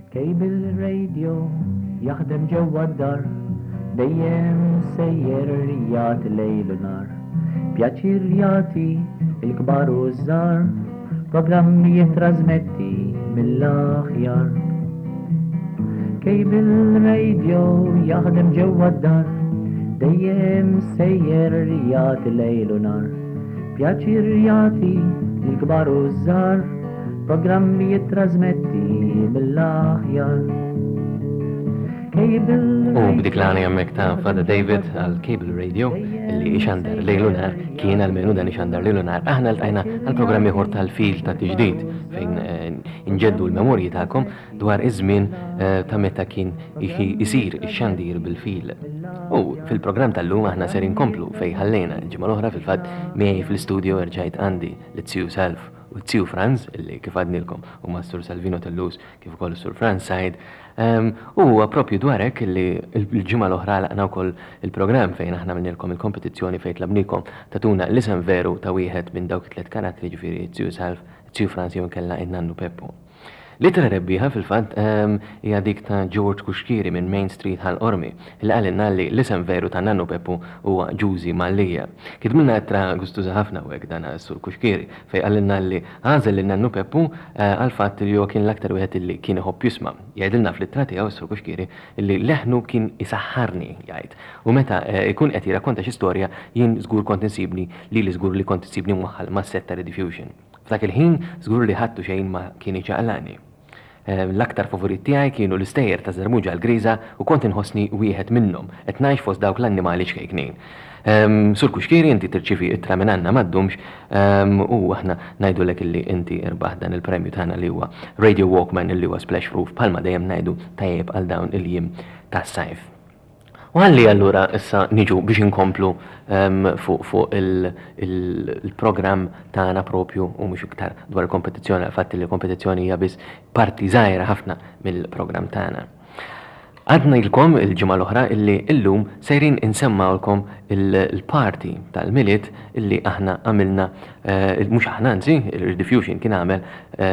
كيبل الراديو يخدم جوا الدار دايم سير ريات ليل ونهار بياتشير رياتي الكبار والصغار بروجرام يترازمتي من الأخيار كيبل الراديو يخدم جوا الدار دايم سير ريات ليل ونهار بياتشير رياتي الكبار والصغار program jitrasmetti mill-aħjar. U b'dik l-għani għammek ta' Fada David għal-Cable Radio illi ixandar lejlunar kien għal-menu dan ixandar lejlunar aħna l-tajna għal-programmi ħor tal-fil ta' tiġdid fejn inġeddu l-memorji ta'kom dwar iż-żmien ta' meta kien isir ix-xandir bil-fil. U fil-programm tal-lum aħna ser inkomplu fej ħallejna l-ġimgħa l-oħra fil-fatt miegħi fl-istudio rġajt għandi l-Tsiju Self u Tsiju Franz, illi kif għadnilkom u Mastur Salvino Tellus kif ukoll Sur Franz Said. U propju dwarek illi l-ġimgħa l-oħra laqna wkoll il-programm fejn aħna għamilnilkom il-kompetizzjoni fejn tlabnikom tatuna l-isem veru ta' wieħed minn dawk it-tliet karattri ġifieri Tsiju Self, Tsiju Franz jew inkella in-Nannu Peppo. Litra rebbieħa fil-fatt hija dik ta' George Kuxkiri minn Main Street ħal-Ormi li qalilna li l-isem veru ta' Nannu Peppu huwa Ġużi Mallija. Kitmilna ittra gustuża ħafna hekk dan Sur Kuxkiri fejn qalilna li għażel lil Nannu Peppu għal fatt li huwa kien l-aktar wieħed li kien iħobb jisma'. Jgħidilna fl-ittra tiegħu Sur Kuxkiri li leħnu kien isaħħarni jgħid. U meta jkun qed jirrakkonta xi storja jien żgur kont insibni li żgur li kont insibni mwaħħal ma' setta Rediffusion. F'dak il-ħin żgur li ħadtu xejn ma kien iċaqlani. L-aktar favorit tiegħi kienu l-istejjer ta' Żarmuġa l-Griża u kont inħossni wieħed minnhom qed ngħix fost dawk l-annimali xkejknin. Sur Kuxkiri inti tirċivi ittra minn għandna m'għaddumx u aħna ngħidulek illi inti irbaħ dan il-premju tagħna li huwa Radio Walkman illi huwa splash proof bħalma dejjem ngħidu tajjeb għal dawn il-jiem tas-sajf. U għalli allura issa niġu biex inkomplu fuq il-programm tagħna propju u mhux iktar dwar il-kompetizzjoni għal fatt li l-kompetizzjoni hija biss parti żgħira ħafna mill-programm tagħna. Għadna ilkom il-ġimgħa l-oħra illi illum sejrin insemmawlkom il-party tal-miliet illi aħna għamilna mhux aħna anzi il-Rediffusion kien għamel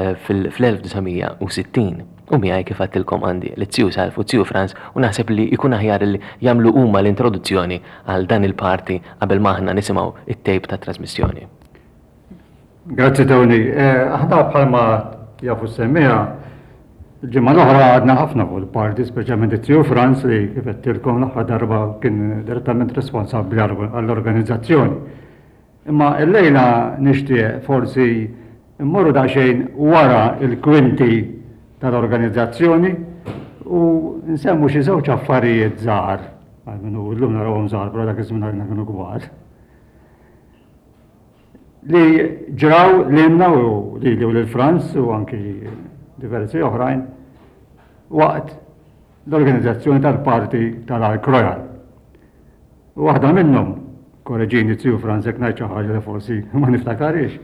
fl-1960. U miegħi kif għattilkom għandi l-Tsiju Self u Tsiju Franz u naħseb li jkun aħjar li jagħmlu huma l-introduzzjoni għal dan il-party qabel ma aħna nisimgħu it-tape ta' trasmissjoni. Grazzi Tony. Aħna bħalma jafu semmija ġimgħa l-oħra għadna ħafna fuq il-party, speċjalment Tsiju Franz li kif għattilkom l-aħħar darba kien direttament responsabbli għall-organizzazzjoni. Imma l-lejla nixtieq forsi immorru daqsxejn wara il-kwinti tal-organizzazzjoni u nsemmu xi żewġ affarijiet żgħar, għalmenu llum narawhom żgħar, però dak iż-żmien għadna kienu kbar. Li ġraw lilna u lili u lil Franz u anki diversi oħrajn waqt l-organizzazzjoni tal-parti tal-Ark Royal. Waħda minnhom korreġini Tsiju Franz jekk ngħid xi ħaġa li forsi ma niftakarix.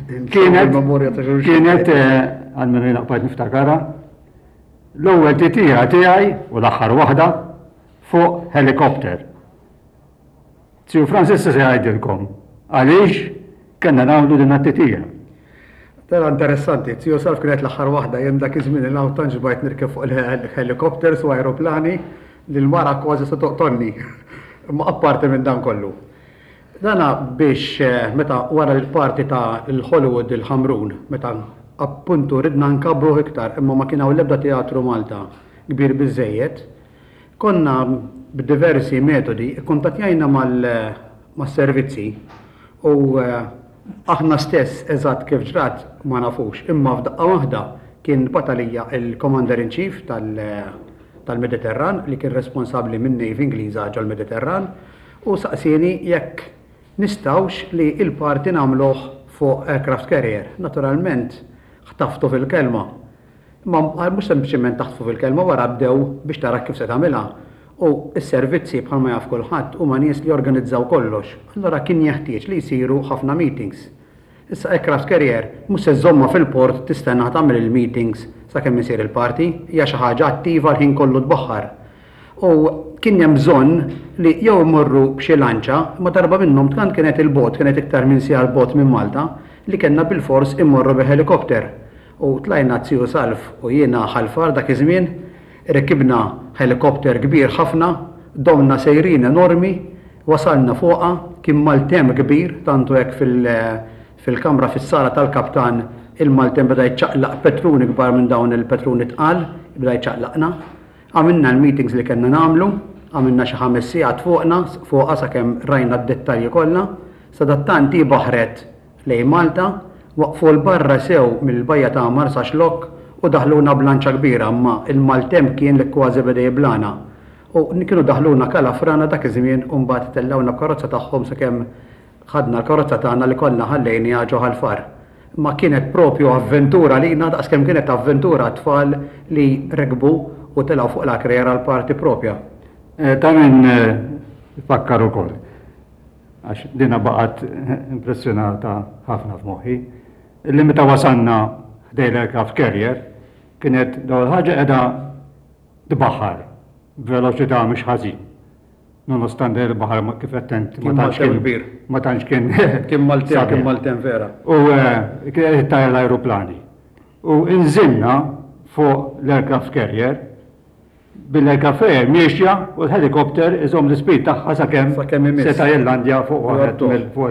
Kienet għalmenu naqbad niftakara l-ewwel titira tiegħi u l-aħħar waħda fuq helikopter. Tsiju Franz issa se jgħidilkom għaliex kellna nagħmlu din it-titira. Tara interessanti, Tsiju Self kienet l-aħħar waħda jien dak iż-żmien il-għaw tanġbajt nirkeb fuq il-helikopters u aeroplani li l-mara kważi se toqtonni. Ma apparti minn dan kollu. Dana biex meta wara l-parti ta' il-Hollywood il-Ħamrun, meta appuntu ridna nkabru iktar, imma ma kien hawn l-ebda teatru Malta kbir biżejjed, konna b'diversi metodi kuntattjajna mas-servizzi u aħna stess eżatt kif ġrat ma nafux, imma f'daqqa waħda kien batalija il-Commander in Chief tal-Mediterran li kien responsabbli minn Navy Ingliża ġol-Mediterran u saqsieni jekk nistawx li il-parti nagħmluh fuq aircraft carrier. Naturalment ħtaftu fil-kelma. Ma mhux sempliċement taħtfu fil-kelma wara bdew biex tara kif se tagħmilha. U s-servizzi bħalma jaf kulħadd huma nies li organizzaw kollox. Allura kien jeħtieġ li jsiru ħafna meetings. Issa aircraft carrier mhux se żomma fil-port tistenna tagħmel il-meetings sakemm isir il-parti, hija xi ħaġa attiva l-ħin kollu tbaħħar. U kien hemm bżonn li jew immorru b'xi lanċa, ma darba minnhom tant kienet il-bot, kienet iktar minn sija l-bot minn Malta, li kellna bil-fors immorru bi helikopter. U tlajna Zio Salf u jiena ħalfar dak iż-żmien, rekibna helikopter kbir ħafna, domna sejrin enormi, wasalna fuqha, kien maltem kbir, tantu hekk fil-kamra fis-sala tal-kaptan il-maltem beda jċaqlaq petruni kbar minn dawn il-petruni tqal, beda jċaqlaqna. Għamilna l-meetings li kellna nagħmlu, għamilna xi 5 sigħat fuqha sakemm rajna d-dettalji kollha, sadattanti baħret lejn Malta, waqfu l-barra sew mill-bajja ta' Marsa Xlok u daħluna blanċa kbira, imma il-maltem kien li kważi beda jiblana. U kienu daħluna kalafrana dak iż-żmien u mbagħad tellawna karozza tagħhom sakemm ħadna l-karozza tagħna li kollha ħallejni ġo ħal-far. Ma kienet propju avventura lina daqskemm kienet avventura tfal li rekbu u telgħu fuq l-akrera l-parti propja. Ta' min fakkar ukoll. Għax dina baqgħet impressjonata ħafna f'moħħi. Illi meta wasanna ħdejla kaf carrier kienet dawn ħaġa qiegħda tbaħħar b'veloċità mhux ħażin. Nonostante il-baħar kif attent ma tantx kien kien Maltem vera. U kien tajja l-ajruplani. U inżilna fuq l-aircraft carrier bil-aircraft carrier miexja u l-helikopter iżom l-speed tagħha sakemm seta' Irlandja fuq waħed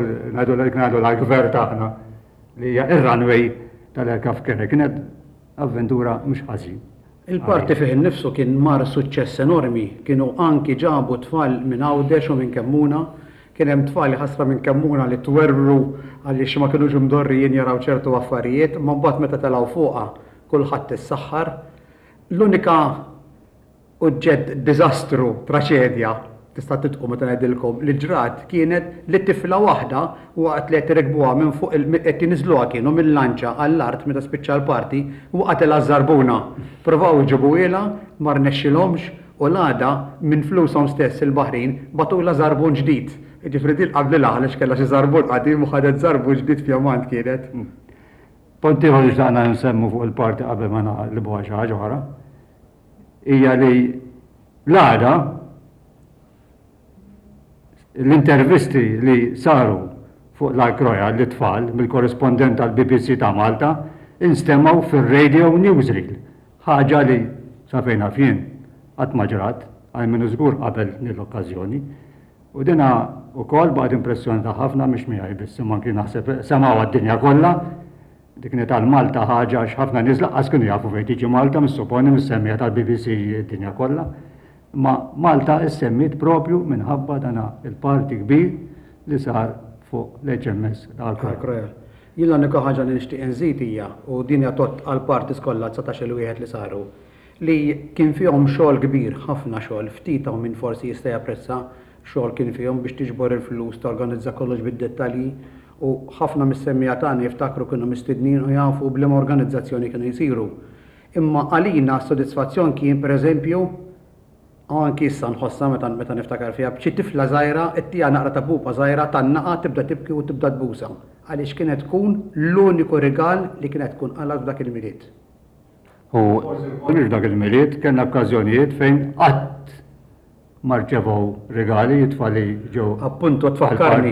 ngħidu l-gvern tagħna li hija ir-runway tal-aircraft carrier. Kienet avventura mhux ħażin. Il-parti fih innifsu kien mar suċċess enormi, kienu anki ġabu tfal minn Għawdex u minn Kemmuna, kien hemm tfal ħasra minn Kemmuna li twerru għaliex ma kinux mdorrijin jaraw ċertu affarijiet, ma mbagħad meta telgħu fuqha kulħadd issaħħar. L-unika uġġett diżastru, traċedja, tista' titqu meta ngħidilkom li ġrat kienet li tifla waħda waqt li qed irekbuha minn fuq qed jinżluha kienu mill-lanċa għall-art meta spiċċa l-parti waqgħet ilha żarbuna. Provaw iġibu ilha ma rnexxilhomx u l-għada minn flushom stess il-Baħrin batula żarbun ġdid. Jiġifieri din qablilha għaliex kellha xi żarbun qadim u ħadet żarbun ġdid f'Jamant kienet. Ponti ħolġ tagħna nsemmu fuq il-parti qabel ma naqlibuha xi ħaġa oħra. Hija li l-għada l-intervisti li saru fuq l-Ark Royal l-tfal mill-korrespondent tal-BBC ta' Malta instemmaw fil-radio newsreel. Ħaġa li safejna fien qatt ma ġrat għal minnu żgur qabel nil-okkażjoni. U dina wkoll baqgħet impressjoni ta' ħafna mhix miegħi biss imma kien naħseb semgħu għad-dinja kollha. Dik kienet għal Malta ħaġa x'ħafna nies laqqas kienu jafu fejn tiġi Malta mis-supponi mis-semmija tal-BBC d-dinja kollha. Ma Malta issemmit propju minħabba dana il-parti kbir li sar fuq l-HMS Ark Royal. Jilla nika ħaġa li nixtieq inżid hija u din hija tot għall-partis kollha 19 wieħed li saru li kien fihom xogħol kbir, ħafna xogħol, ftit minn forsi jista' japprezza xogħol kien fihom biex tiġbor il-flus torganizza kollox bid-dettalji u ħafna mis-semmija tagħna jiftakru kienu mistednin u jafu bliema organizzazzjoni kienu jsiru. Imma għalina s-sodisfazzjon kien pereżempju anki issa nħossha meta niftakar fiha b'xi tifla żgħira ittija naqra ta' pupa żgħira tan-naqa tibda tibki u tibda tbusa. Għaliex kienet tkun l-uniku rigal li kienet tkun qalat f'dak il-miliet. Mhux dak il-miliet kellna okkażjonijiet fejn qatt ma rċevew regali jitfal li ġew. Appuntu tfakkarni.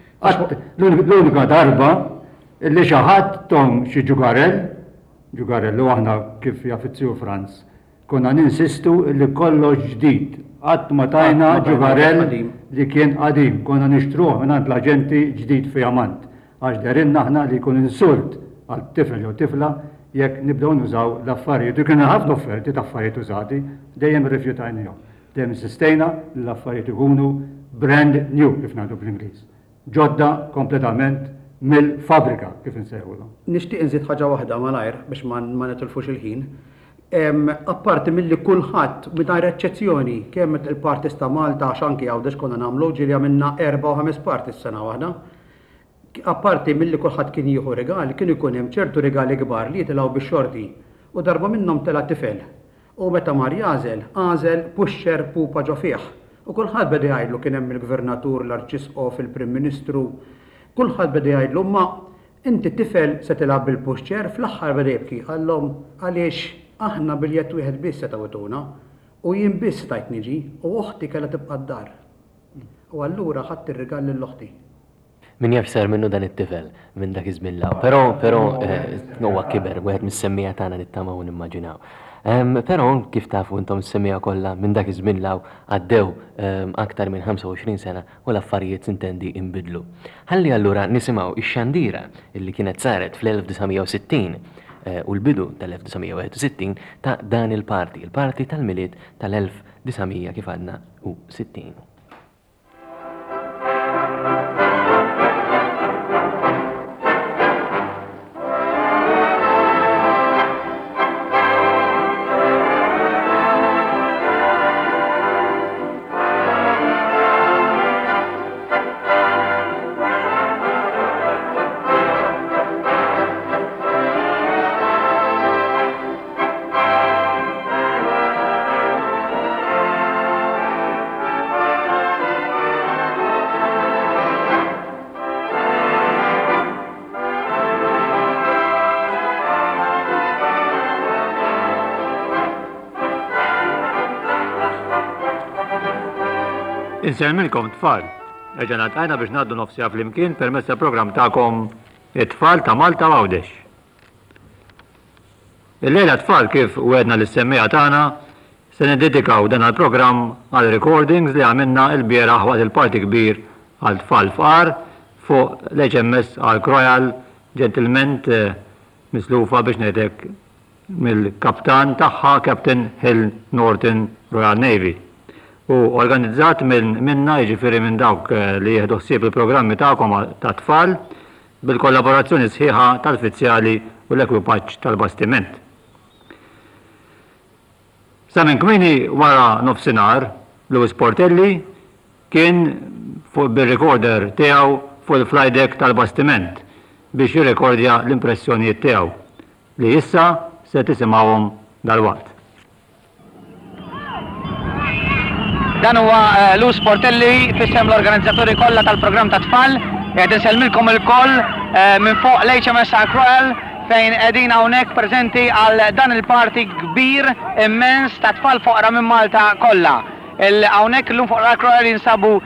L-unika darba li xi ħadd tom xi ġugarell u aħna kif jaffizzju Franz. Konna ninsistu li kollox ġdid. Qatt ma tajna ġugarell li kien qadim. Konna nixtruh mingħand l-aġenti ġdid fi Jamant. Għax darinna aħna li jkun insult għal tifel jew tifla jekk nibdew nużaw l-affarijiet. U kien ħafna offerti ta' affarijiet użati, dejjem irrifjutajnihom. Dejjem insistejna li l-affarijiet ikunu brand new kif ngħidu bl-Ingliż. Ġodda kompletament mill-fabrika kif insejħulhom. Nixtieq inżid ħaġa waħda malajr biex ma nitilfux il-ħin. Apparti milli kulħadd mingħajr eċċezzjoni kemm il-partis ta' Malta għax anki Għawdex konna nagħmlu ġieli għamilna 4 u 5 partis sena waħda. Apparti milli kulħadd kien jieħu regali, kien ikun hemm ċertu regali kbar li jitilgħu bix-xorti u darba minnhom tela tifel. U meta mar għażel puxxer pupa ġo fih. U kulħadd beda jgħidlu kien hemm il-Gvernatur, l-Arċisqof, il-Prim Ministru, kulħadd beda jgħidlu ma inti tifel se tilgħab bil-puxxer fl-aħħar beda jibki għallhom għaliex aħna biljett wieħed biss se tawtuna u jien biss tajt niġi u oħti kellha tibqa' d-dar. U allura ħadd ir-rigal lill-oħti. Min jafx sar minnu dan it-tifel minn dak iż-żmien law. Però huwa kiber wieħed mis-semmija tagħna nittamaw u nimmaġinaw. Però kif tafu intom is-semmija kollha minn dak iż-żmien law għaddew aktar minn 25 sena u l-affarijiet intendi inbidlu. Ħalli allura nisimgħu ix-xandira illi kienet saret fl-1960 u l-bidu tal-1961 ta' dan il-parti tal-miliet tal-1900 kif għadna u 60. Insemmilkom tfal, reġana tajna biex naddu nofsija fl-imkien permezz program ta'kom it-tfal ta' Malta Għawdex. Il-lejla tfal kif u għedna l-semmija tagħna se niddedikaw dan għal-program għal recordings li għamilna il-bieraħ waqt il-parti kbir għal tfal fqar fuq l-HMS għal Royal ġentilment mislufa biex ngħidlek mill-kaptan tagħha Captain Hill Norton Royal Navy. U organizzat minna jiġifieri minn dawk li jieħdu ħsieb il-programmi tagħkom ta' tfal bil-kollaborazzjoni sħiħa tal-uffiċjali u l-ekwipaġġ tal-bastiment. Sa minn kmieni wara nofsinhar, Louis Portelli kien bil-recorder tiegħu fuq il-flight deck tal-bastiment biex jirrekordja l-impressjonijiet tiegħu li issa se tisimgħuhom dal-waqt. Dan huwa Louis Portelli fissem l-organizzatori kollha tal-programm ta' tfal. Qed insellmilkom il-koll minn fuq l-HMS Royal fejn qegħdin hawnhekk preżenti għal dan il-parti kbir immens ta' tfal foqra minn Malta kollha. Hawnhekk illum fuq Royal jinsabu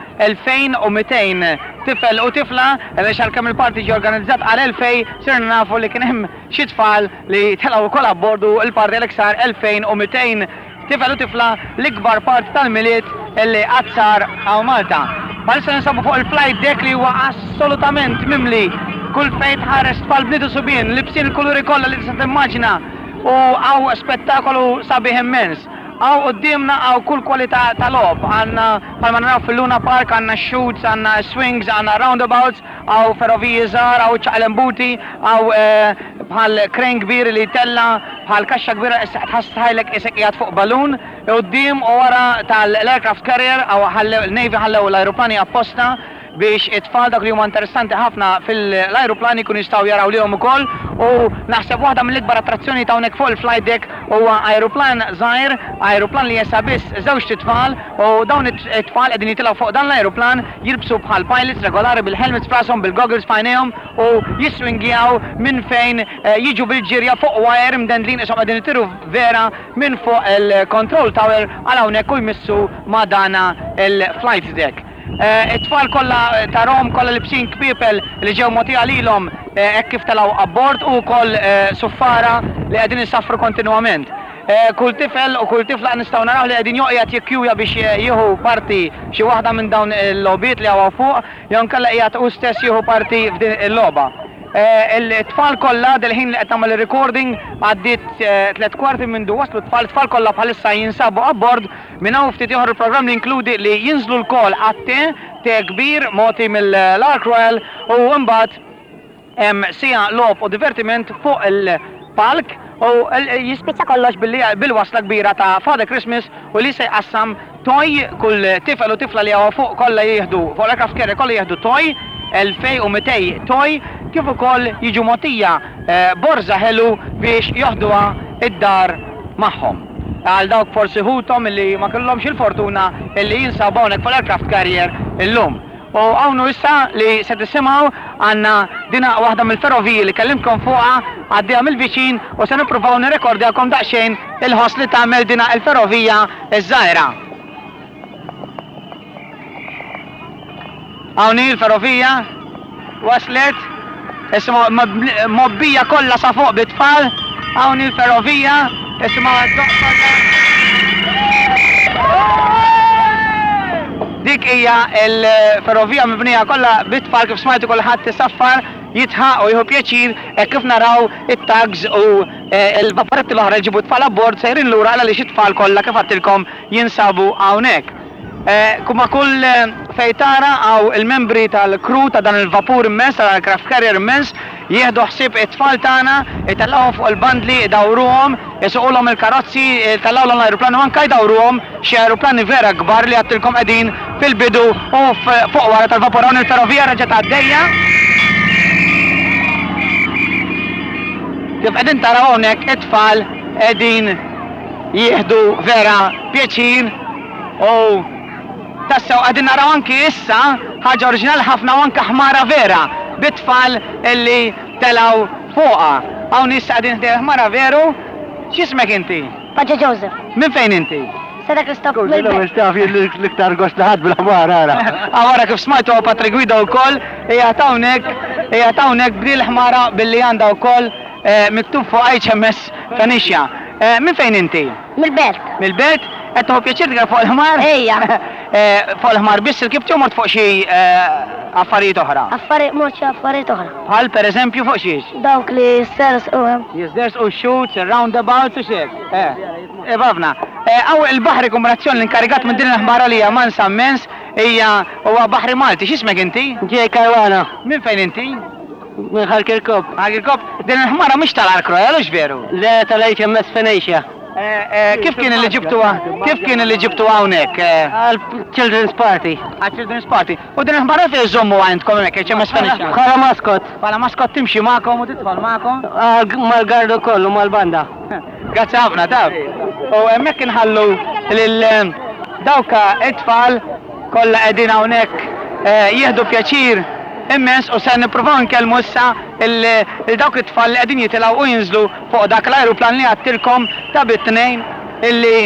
2200 tifel u tifla għaliex għalkemm il-parti ġie organizzat għal 2000 sirna nafu li kien hemm xi tfal li telgħu wkoll abbordu il-parti l-iktar 2200 tifel u tifla l-ikbar part tal-miliet illi għazzar għaw Malta. Palissa ninsabu fuq il-flight deck li huwa assolutament mimli kull fejn ħares tfal bnidu subien, libsin il-kuluri kollha li tista' timmaġina u għaw spettakolu sabiħ immens. Għaw qoddimna għaw kull kwalità tal-lob, għanna palma naraw fil-Luna Park, għanna shoots, għanna swings, għanna roundabouts, għaw ferroviji żgħar, għaw ċaqlembuti, għaw bħal kren kbir li tella, bħal kaxxa kbira tħassħajlek isek qiegħed fuq balun, qudiem u wara tal-aircraft carrier, għaw l-Navy ħallew l-ajruplani apposta biex it-tfal dak li huma interessanti ħafna fil-ajruplani kun jistgħu jaraw lihom ukoll u naħseb waħda mill-ikbar attrazzjoni ta' hawnhekk fuq il-flight deck huwa ajruplan żgħir, ajruplan li jesa biss żewġ titfal u dawn it-tfal qegħdin jitilgħu fuq dan l-ajruplan jirbsu bħal pilots regolari bil-helmets f'rashom bil-goggles f'għajnejhom u jiswingjaw minn fejn jiġu bil-ġirja fuq wire mdendlin ishom qegħdin itiru vera minn fuq il-control tower għal hawnhekk u jmissu ma' dana il-flight deck. It-tfal kollha tarhom kollha libsin kpiepel li ġew mogħtija lilhom hekk kif telgħu abbord u wkoll suffara li qegħdin isaffru kontinwament. Kull tifel u kull tifla nistgħu naraw li qegħdin joqgħod jikkjuja biex jieħu parti xi waħda minn dawn il-logħbiet li hawn fuq jew inkella qiegħed hu stess jieħu parti f'din il-logħba. Il-tfal kollha del-ħin li qed nagħmel recording għaddiet 3 kwarti minn waslu tfal kollha bħalissa jinsabu abbord minn hawn ftit ieħor il-programm li inkludi li jinżlu l-kol għat-te kbir mogħti mill-Ark Royal u mbagħad hemm sija logħob u divertiment fuq il-palk u jispiċċa kollox bil-wasla kbira ta' Father Christmas u li se jqassam toj kull tifel u tifla li hawn fuq kollha jieħdu fuq l-aircraft carrier kollha jieħdu toj 2200 toj kif ukoll jiġu mogħtija borza ħelu biex joħduha id-dar magħhom. Għal dawk forsi ħutom illi ma kellhomx il-fortuna illi jinsabu hawnhekk fl-aircraft carrier illum. U hawn issa li se tisimgħu għandna dina waħda mill-ferroviji li kellimtkom fuqha għaddejha mill-viċin u se nippruvaw nirrekordjakom daqsxejn il-ħoss li tagħmel dina il-ferrovija ż-żgħira. Hawn hi l-ferrovija waslet isma mobbija kollha sa fuq bit-tfal hawn il-ferrovija isma dik hija il-ferrovija mibnija kollha bit-tfal kif smajtu kulħadd isaffar jitħaq u jieħu pjaċir kif naraw it-tags u l-vaporetti l-oħra li ġibu tfal abbord sejrin lura għaliex it-tfal kollha kif għattilkom jinsabu hawnhekk. Kuma kull fejtara għaw il-membri tal-kru ta' dan il-vapur immens, tal-craft carrier immens, jieħdu ħsib it-tfal tagħna, jitallawhom fuq il-bandli, jdawruhom, jisuqulhom il-karozzi, jitallawhom l-ajruplani u anke jdawruhom xi ajruplani vera kbar li għattilkom qegħdin fil-bidu u fuq wara tal-vapur hawn il-ferrovija reġgħet għaddejja. Kif qegħdin taraw hawnhekk it-tfal qegħdin jieħdu vera pjaċir u tassew għadin naraw anki issa ħaġa oriġinali ħafna u anke ħmara vera bit-tfal illi telaw fuqha. Hawn issa qegħdin ħmara veru, x'ismek inti? Paġġa Joseph. Min fejn inti? Sada Kristof. l-iktar gost laħad bil-ħmar ara. Għawara kif smajtu għu Patrik Gwida wkoll hija hawnhekk bdil ħmara billi għandha wkoll miktub fuq HMS Fenixja. Min fejn inti? Mil-belt. Mil-belt? Qed tieħu pjaċir tikra fuq il-ħmar? Ejja. Fuq il-ħmar biss il-kibti u mort fuq xi affarijiet oħra. Affarijiet oħra. Bħal pereżempju fuq xiex? Dawk li stairs u Jizders u shoots, roundabouts u xek. Bafna. Għaw il-bahri kombinazzjoni l-inkarigat minn din il-ħmara li hija mansa immens hija huwa Bahri Malti. X'ismek inti? ġej Karwana. Min fejn inti? Minn Ħalkirkop. Ħalkirkop. Din il-ħmara mhix tal-Arkrojal u x'veru? Le tal-HMS Fenixja. Kif kien li ġibtuha? Kif kien li ġibtuha hawnhekk? Għal-Children's Party. Għal-Children's Party. U din il-ħmara fejn żommu għandkom hemmhekk HMS Fenixja? Bħala maskot. Bħala maskot timxi magħkom u tidħol magħkom? Mal-gardu kollu, mal-banda. Grazzi ħafna taf. U hemmhekk inħallu lil dawka it-tfal kollha qegħdin hawnhekk jieħdu pjaċir immens u se nippruvaw nkellmu issa il-dawk it-tfal li qegħdin jitilgħu u jinżlu fuq dak l-ajruplan li għattilkom ta' bit-tnejn illi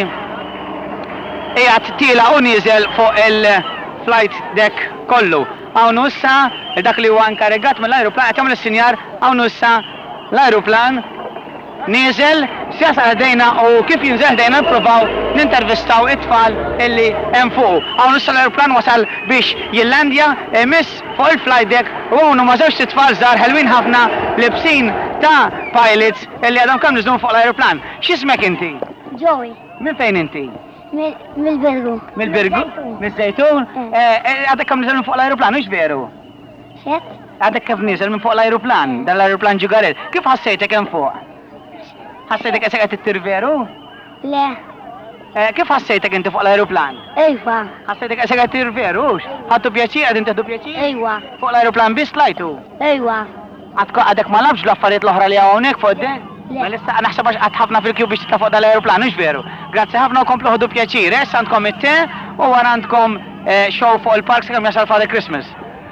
qiegħed tila u nieżel fuq il-flight deck kollu. Hawn issa dak li huwa inkarigat mill-ajruplan qed jagħmel is-sinjar hawn issa l-ajruplan nieżel sjasa ħdejna u kif jinżel ħdejna nippruvaw nintervistaw it-tfal illi hemm fuq. Hawn issa l-ajruplan wasal biex jillandja miss fuq il-flight deck u hawn huma żewġ it-tfal żgħar ħelwin ħafna libsin ta' pilots illi għadhom kemm niżlu fuq l-ajruplan. X'ismek inti? Joey. Min fejn inti? Mil-Birgu. Mill-Birgu? Miż-Żejtun? Għadek kemm niżel fuq l-ajruplan, mhux veru? Xed? Għadek kif niżel minn fuq l-ajruplan, dan l-ajruplan ġugarel. Kif ħassejtek hemm fuq? ħassejtek qed qed tittir veru? Le. Kif ħassejtek inti fuq l-ajruplan? Ejwa. ħassejtek qed qed tittir veru? Ħadtu pjaċir qegħdin teħdu pjaċir? Ejwa. Fuq l-ajruplan biss tlajtu? Ejwa. Għadek ma labx l-affarijiet l-oħra li hawnhekk fuq id-dek? Le. Ma lissa naħseb għax qatt ħafna fil-kju biex titla' fuq dal-ajruplan, mhux veru? Grazzi ħafna u komplu ħodu pjaċir, issa għandkom it-te u wara għandkom show fuq il-park sakemm jasal Father Christmas.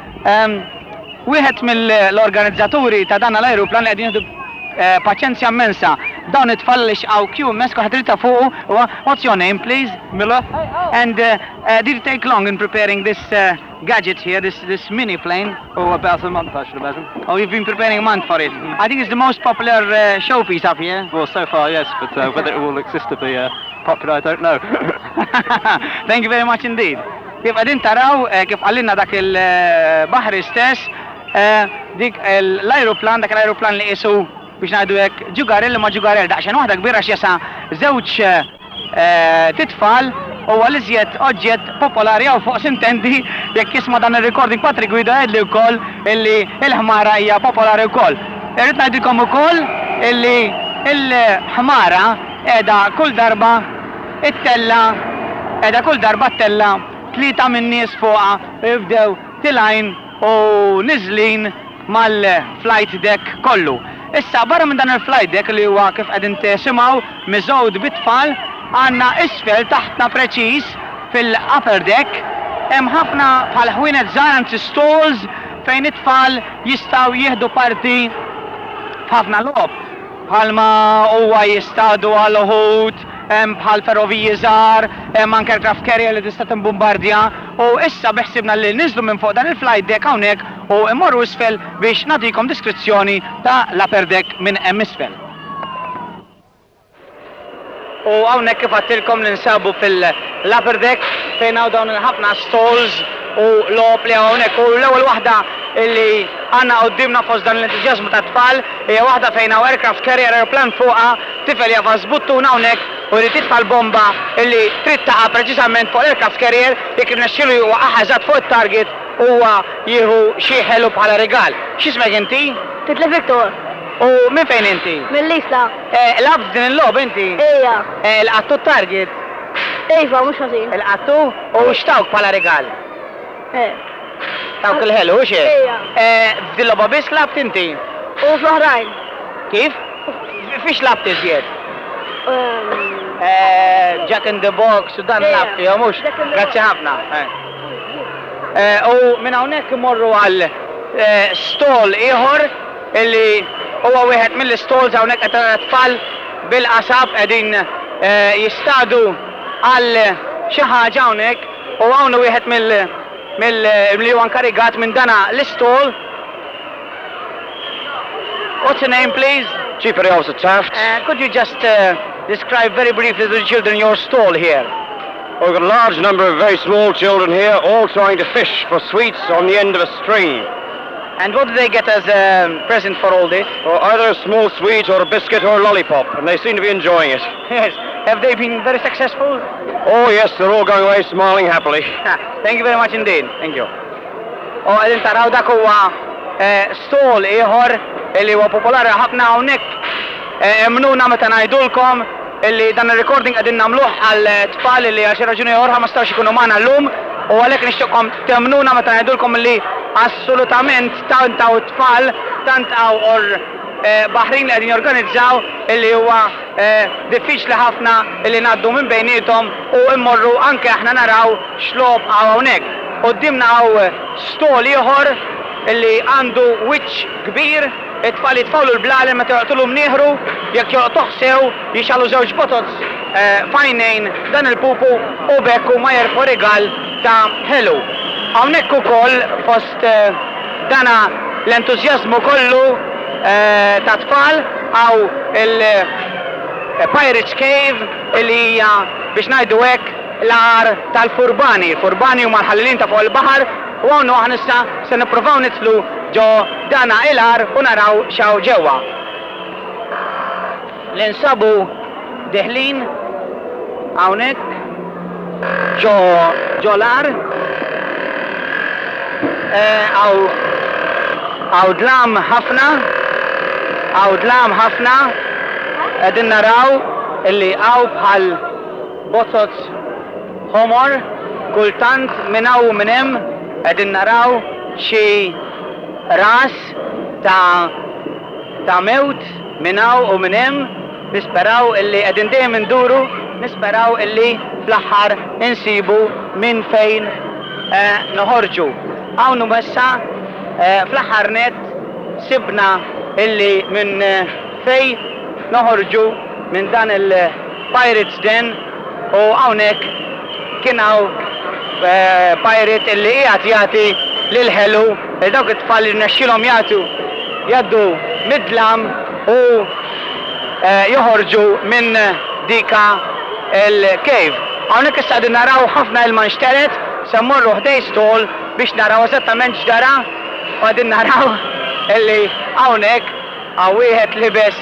Wieħed mill-organizzaturi ta' dan l-ajruplan li qegħdin jieħdu paċenzja immensa dawn it-tfal li xqaw queue immensa ħadrita fuq. What's your name, please? Miller. And did it take long in preparing this gadget here, this mini plane? Oh, about a month, I should imagine. Oh, you've been preparing a month for it. I think it's the most popular showpiece up here. Well, so far, yes, but whether it will exist to be popular, I don't know. Thank you very much indeed. Kif għadin taraw, kif għallinna dak il-bahri stess, dik l-aeroplan, dak l-aeroplan li jisu biex ngħidu hekk ġugarell ma ġugarell daqsxejn waħda kbira x'jasa żewġ titfal u għal-iżjed oġġett popolari għaw fuq sintendi jekk jisma' dan ir-recording Patrik Gwida għedli wkoll illi l-ħmara hija popolari wkoll. Irrid ngħidilkom ukoll illi l-ħmara qiegħda kull darba t-tella tlieta minn nies fuqha jibdew tilgħin u niżlin mal-flight deck kollu. Issa barra minn dan il-flight deck li huwa kif qegħdin tisimgħu miżgħud bit-tfal għandna isfel taħtna preċiż fil-upper deck hemm ħafna bħal ħwienet żgħar anzi stalls fejn it-tfal jistgħu jieħdu parti f'ħafna logħob bħalma huwa jistgħu għal uħud bħal ferroviji żgħar, hemm anke craft carrier li tista' timbombardja u issa biħsibna li niżlu minn fuq dan il-flight deck hawnhekk u immorru isfel biex nagħtikom diskrizzjoni ta' l-upper deck minn hemm isfel. U hawnhekk kif għattilkom li nsabu fil-upper deck fejn hawn dawn ħafna stalls u lop li hawnhekk u l-ewwel waħda illi għandna qudiemna fost dan l-entużjażmu ta' tfal hija waħda fejn hawn aircraft carrier aeroplan fuqha tifel jafas buttun hawnhekk u li titfal bomba illi trid taqa' preċiżament fuq l-aircraft carrier jekk irnexxielu jwaqgħha eżatt fuq it-target huwa jieħu xi ħelu bħala regal. X'ismek inti? Titla Viktor. U minn fejn inti? Mill-Isla. Labd din il-lob inti? Ejja. L-qattu target? Ejfa, mhux ħażin. Il-qattu u x'tawk bħala regal? Tawk il-ħelu, u xie? Ejja. Din loba biss labt inti? U fl-oħrajn. Kif? Fiex labt iżjed? Jack in the Box u dan labt, jew mhux? Grazzi ħafna. U minn hawnhekk imorru għal stall ieħor illi huwa wieħed mill-stalls hawnhekk qed tara tfal bil-qasab qegħdin jistadu għal xi ħaġa hawnhekk u hawn wieħed mill huwa nkarigat minn dana l-istall. What's your name, please? Chief Petty Officer Taft. Could you just describe very briefly to the children your stall here? We've got a large number of very small children here, all trying to fish for sweets on the end of a string. And what do they get as a present for all this? Or either a small sweet or a biscuit or a lollipop, and they seem to be enjoying it. Yes. Have they been very successful? Oh yes, they're all going away smiling happily. Thank you very much indeed. Thank you. Oh, għedin taraw dak huwa stall ieħor illi huwa popolari ħafna hawnhekk mnuna meta ngħidulkom illi dan il-recording qegħdin nagħmluh għal tfal illi għal xi raġuni oħra ma stawx ikunu magħna llum u għalhekk nixtieqkom temnuna meta ngħidulkom illi assolutament tantaw tfal tantaw or baħrin li qegħdin jorganizzaw illi huwa diffiċli ħafna illi ngħaddu minn bejniethom u immorru anke aħna naraw xlob hawnhekk. Qudiemna hawn stall ieħor illi għandu wiċċ kbir, it-tfal jitfawlu l-blali meta joqtulhom nieħru, jekk joqtuh sew jixalu żewġ botots fajnejn dan il-pupu u bekku ma jerfu rigal ta' ħelu. Hawnhekk ukoll fost dana l-entużjażmu kollu ta' tfal għaw il-Pirates Cave illi hija biex ngħidu hekk l-ar tal-furbani. Furbani huma l-ħallilin ta' fuq il-baħar u għawnu għanissa se nippruvaw nitlu ġo dana il-ar u naraw xaw ġewwa. L-insabu deħlin hawnhekk ġo l-ar għaw dlam ħafna qegħdin naraw illi għaw bħal botots homor kultant minn hawn u minn hemm qegħdin naraw xi ras ta' mewt minn hawn u minn hemm nisperaw illi qegħdin dejjem induru nisperaw illi fl-aħħar insibu minn fejn noħorġu. Hawn messa fl-aħħar net sibna illi minn fej noħorġu minn dan il-Pirates Den u hawnhekk kien hawn pirate illi qiegħed jagħti lil ħelu il dawk it-tfal li rnexxielhom jgħaddu mid-dlam u joħorġu minn dika il-cave. Hawnhekk issa qegħdin naraw ħafna ilma nxteret se mmorru ħdej stall biex naraw eżattament x'dara u qegħdin naraw illi hawnhekk hawn wieħed libes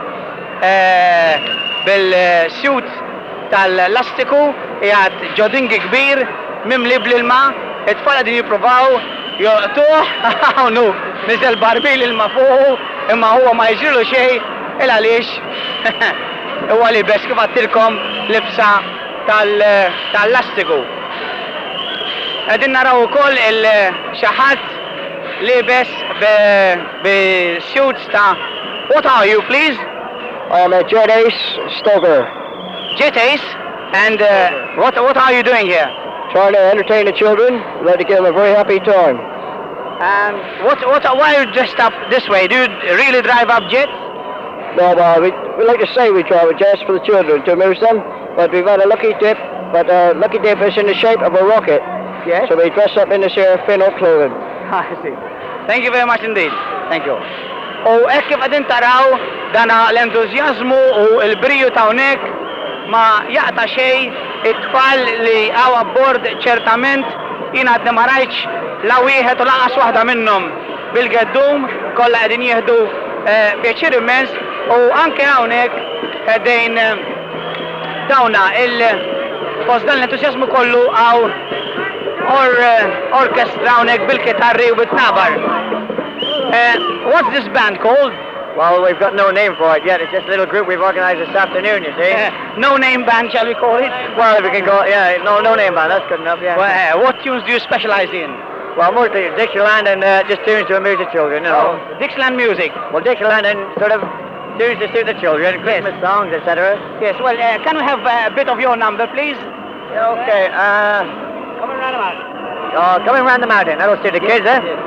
bil-suit tal-lastiku qiegħed ġodingi kbir mimli bl-ilma, it-tfal qegħdin jippruvaw joqtuh hawnhu niżel barbil ilma fuqu imma huwa ma jiġrilu xejn il għaliex huwa libes kif għattilkom libsa tal-lastiku. Qegħdin naraw ukoll xi ħadd libes bi-suits ta' what are you please? I am a Jet Ace Stoker. Jet Ace? And what are you doing here? Trying to entertain the children, let to give them a very happy time. And why are you dressed up this way? Do you really drive up jets? No, we like to say we drive a jet for the children to amuse them, but we've had a lucky dip, but lucky dip is in the shape of a rocket. Yes. So we dress up in the Sheriff Finn clothing. I see. Thank you very much indeed. Thank you. U hekk kif qegħdin taraw dana l-entużjażmu u l-briju ta' hawnhekk ma jaqta' xejn it-tfal li hawn abbord ċertament jien għadni ma rajtx la wieħed u lanqas waħda minnhom bil-geddum kollha qegħdin jieħdu pjaċir immens u anke hawnhekk qegħdin dawna fost dan l-entużjażmu kollu hawn orchestra hawnhekk bil-kitarri u bit-tabar. What's this band called? Well, we've got no name for it yet. It's just a little group we've organised this afternoon, you see. No name band, shall we call it? Well, if we can call it, yeah, no name band, that's good enough, yeah. Well, what tunes do you specialize in? Well, mostly Dixieland and just tunes to amuse the children, you know. Dixieland music? Well, Dixieland and sort of tunes to suit the children, Christmas songs, etc. Yes, well, can we have a bit of your number, please? Okay, Coming round the mountain. Oh, coming round the mountain, that'll suit the kids, eh? Yes.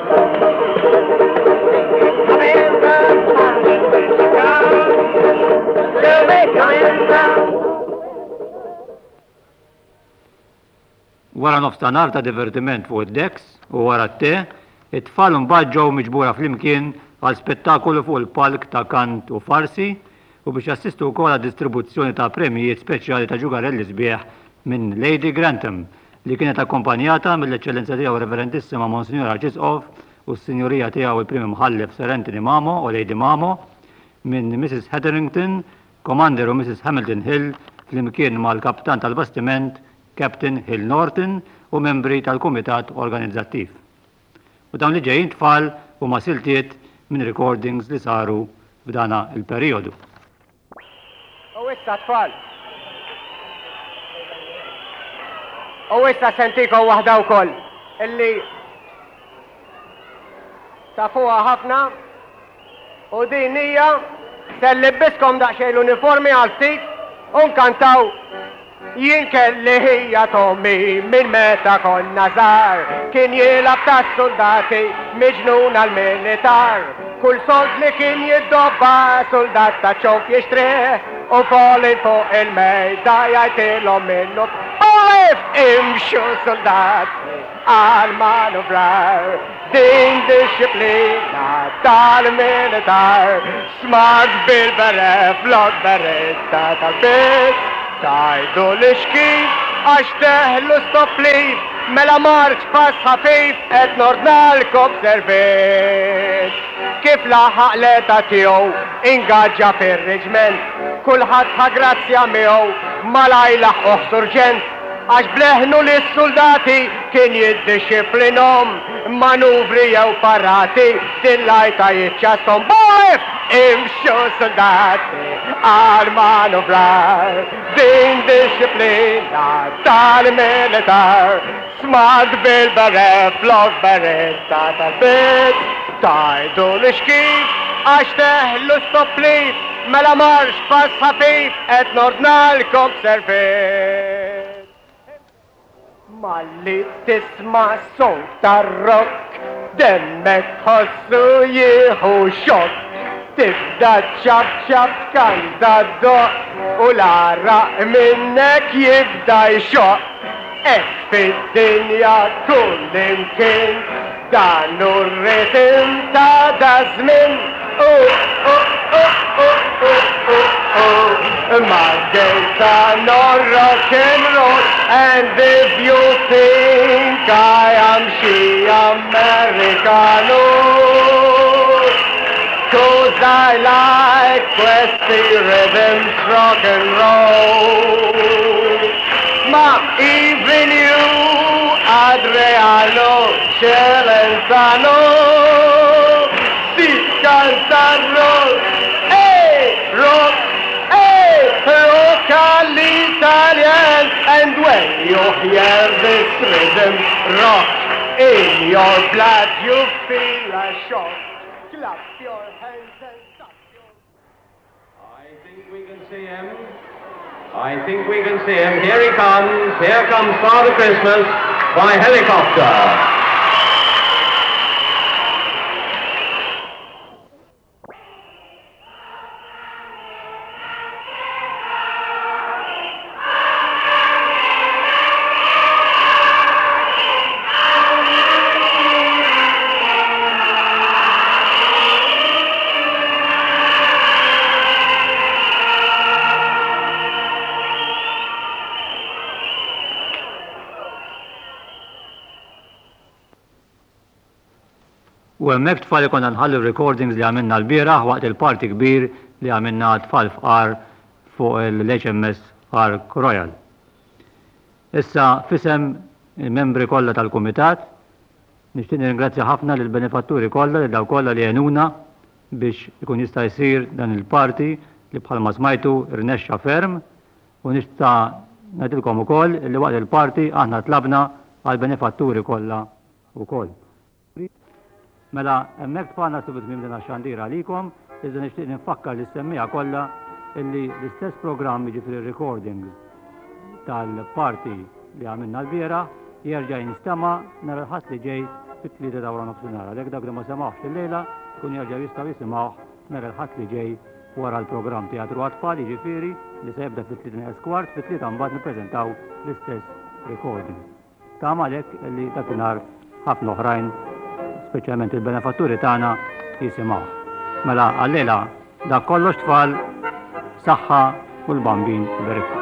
Wara nofstanar ta' divertiment fuq id-deks u wara t-te, it-tfal mbagħad ġew miġbura flimkien għal spettakolu fuq il-palk ta' kant u farsi u biex jassistu wkoll għad distribuzzjoni ta' premijiet speċjali ta' ġugarelli sbieħ minn Lady Grantham li kienet akkompanjata mill-eċċellenza tiegħu Reverendissima Monsignor Arċisqof u s-sinjurija tiegħu il-Prim Mħallef Sir Anthony Mamo u Lady Mamo minn Mrs. Hetherington, Commander u Mrs. Hamilton Hill flimkien mal-Kapitan tal-Bastiment Captain Hill Norton u membri tal-Kumitat Organizzattiv. U dawn li ġejjin tfal u ma' siltiet minn recordings li saru f'dana il-perjodu. U issa tfal. U issa sentikom waħda wkoll illi tafuha ħafna u din hija se nlibbiskom daqsxejn l-uniformi għal ftit u nkantaw jien kelli hija Tommy minn meta konna żgħar kien jilgħab tas-soldati miġnun għall-militar kull sold li kien jiddobba soldat ta' ċok jixtrih u folin fuq il-mejda jgħidilhom minnu imxu soldati għal-manuvrar din disciplina tal-militar smart bil-beref flok beretta tal-bit tajdu l-iskif għax teħlu stopli mela marċ pass ħafif et nordnalkom servit kif laħaq leta tiegħu ingaġġa fir-reġment kulħadd ħa grazzja miegħu malaj laħquh surġent għax bleħnu li s-soldati kien jiddisciplinom manuvri jew parati dillajta jitċassom bojf imxu soldati għal-manuvrar din disciplina tal-militar smart bil-beref flok beretta tal-bit tajdu l-iskif għax teħlu stopli mela marx pass ħafif et nordnalkom servit Malli tisma song tar-rock demmek ħossu jieħu xokk tibda ċab kanta doq u l-araq minnek jibda jxoq fid-dinja kull imkien dan u r-ritim ta' dażmin Margherita, no rock and roll, and if you think I am she Americano, 'cause I like Westy rhythms, rock and roll. Ma even you, Adriano Celentano, si cantano, rock. Local Italian, and when you hear this rhythm rock in your blood, you feel a shock. Clap your hands and stop your... I think we can see him. I think we can see him. Here he comes. Here comes Father Christmas by helicopter. U hemmhekk tfal ikonna nħallu recordings li għamilna l-bieraħ waqt il-party kbir li għamilna tfal f'qar fuq l-HMS Ark Royal. Issa fisem il-membri kollha tal-Kumitat nixtieq nirringrazzja ħafna lill benefatturi kollha li daw kollha li għenuna biex ikun jista' jsir dan il-party li bħalma smajtu rnexxa ferm u nista' ngħidilkom ukoll li waqt il-party aħna tlabna għall benefatturi kollha wkoll. Mela hemmhekk tfalna subit minn din għax-xandira għalikom, iżda nixtieq nifakkar lis-semmija kollha illi l-istess programm jiġifieri recordings tal-party li għamilna l-bieraħ jerġa' jinstema' nhar il-ħadd li ġej fit-tlieta ta' wara nofsinhar. Għalhekk dak li ma semgħux illejla jkun jerġa' jistgħu jisimgħuh nhar il-ħadd li ġej wara l-programm Teatru Għat-Tfal jiġifieri li se jibda fit-3:15 fit-tlieta mbagħad nippreżentaw l-istess recording. Tama għalhekk li dakinhar ħafna oħrajn speċjalment il-benefatturi tagħna jisimgħuh. Mela għallejla dak kollox tfal saħħa u l-bambin berikku.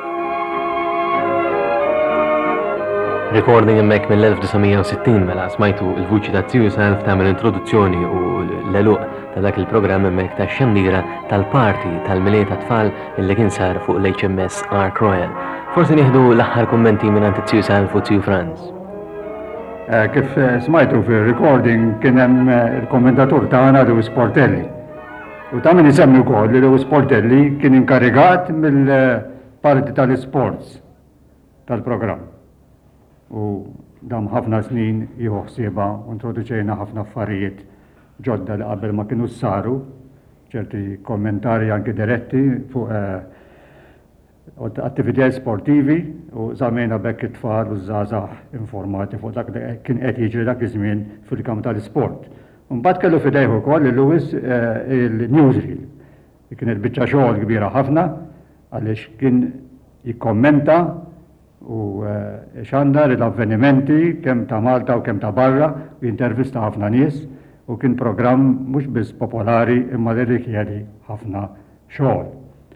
Recording hemmhekk mill-1960 mela smajtu l-vuċi ta' Tiju Self tagħmel introduzzjoni u l-eluq ta' dak il-programm hemmhekk tax-xandira tal-party tal-miliet ta' tfal illi kien sar fuq l-HMS Ark Royal. Forsi nieħdu l-aħħar kummenti minn Tiju Self u Tiju Franz. Kif smajtu fil-recording kien hemm il-kommentatur tagħna Lewis Portelli. U ta' min isemmi wkoll li Lewis Portelli kien inkarigat mill-parti tal-isports tal-programm. U dam ħafna snin jieħu ħsieba u introduċejna ħafna affarijiet ġodda li qabel ma kienu saru, ċerti kommentari anke diretti fuq attivitajiet sportivi u żammejna bekk it-tfal u żgħażagħ informati fuq dak li kien qed jiġri dak iż-żmien fil-kamp tal-isport. Mbagħad kellu fidejh ukoll Lewis il-newsreel li kienet biċċa xogħol kbira ħafna għaliex kien jikkommenta u xandar l-avvenimenti kemm ta' Malta u kemm ta' barra u jintervista ħafna nies u kien programm mhux biss popolari imma li rikjedi ħafna xogħol.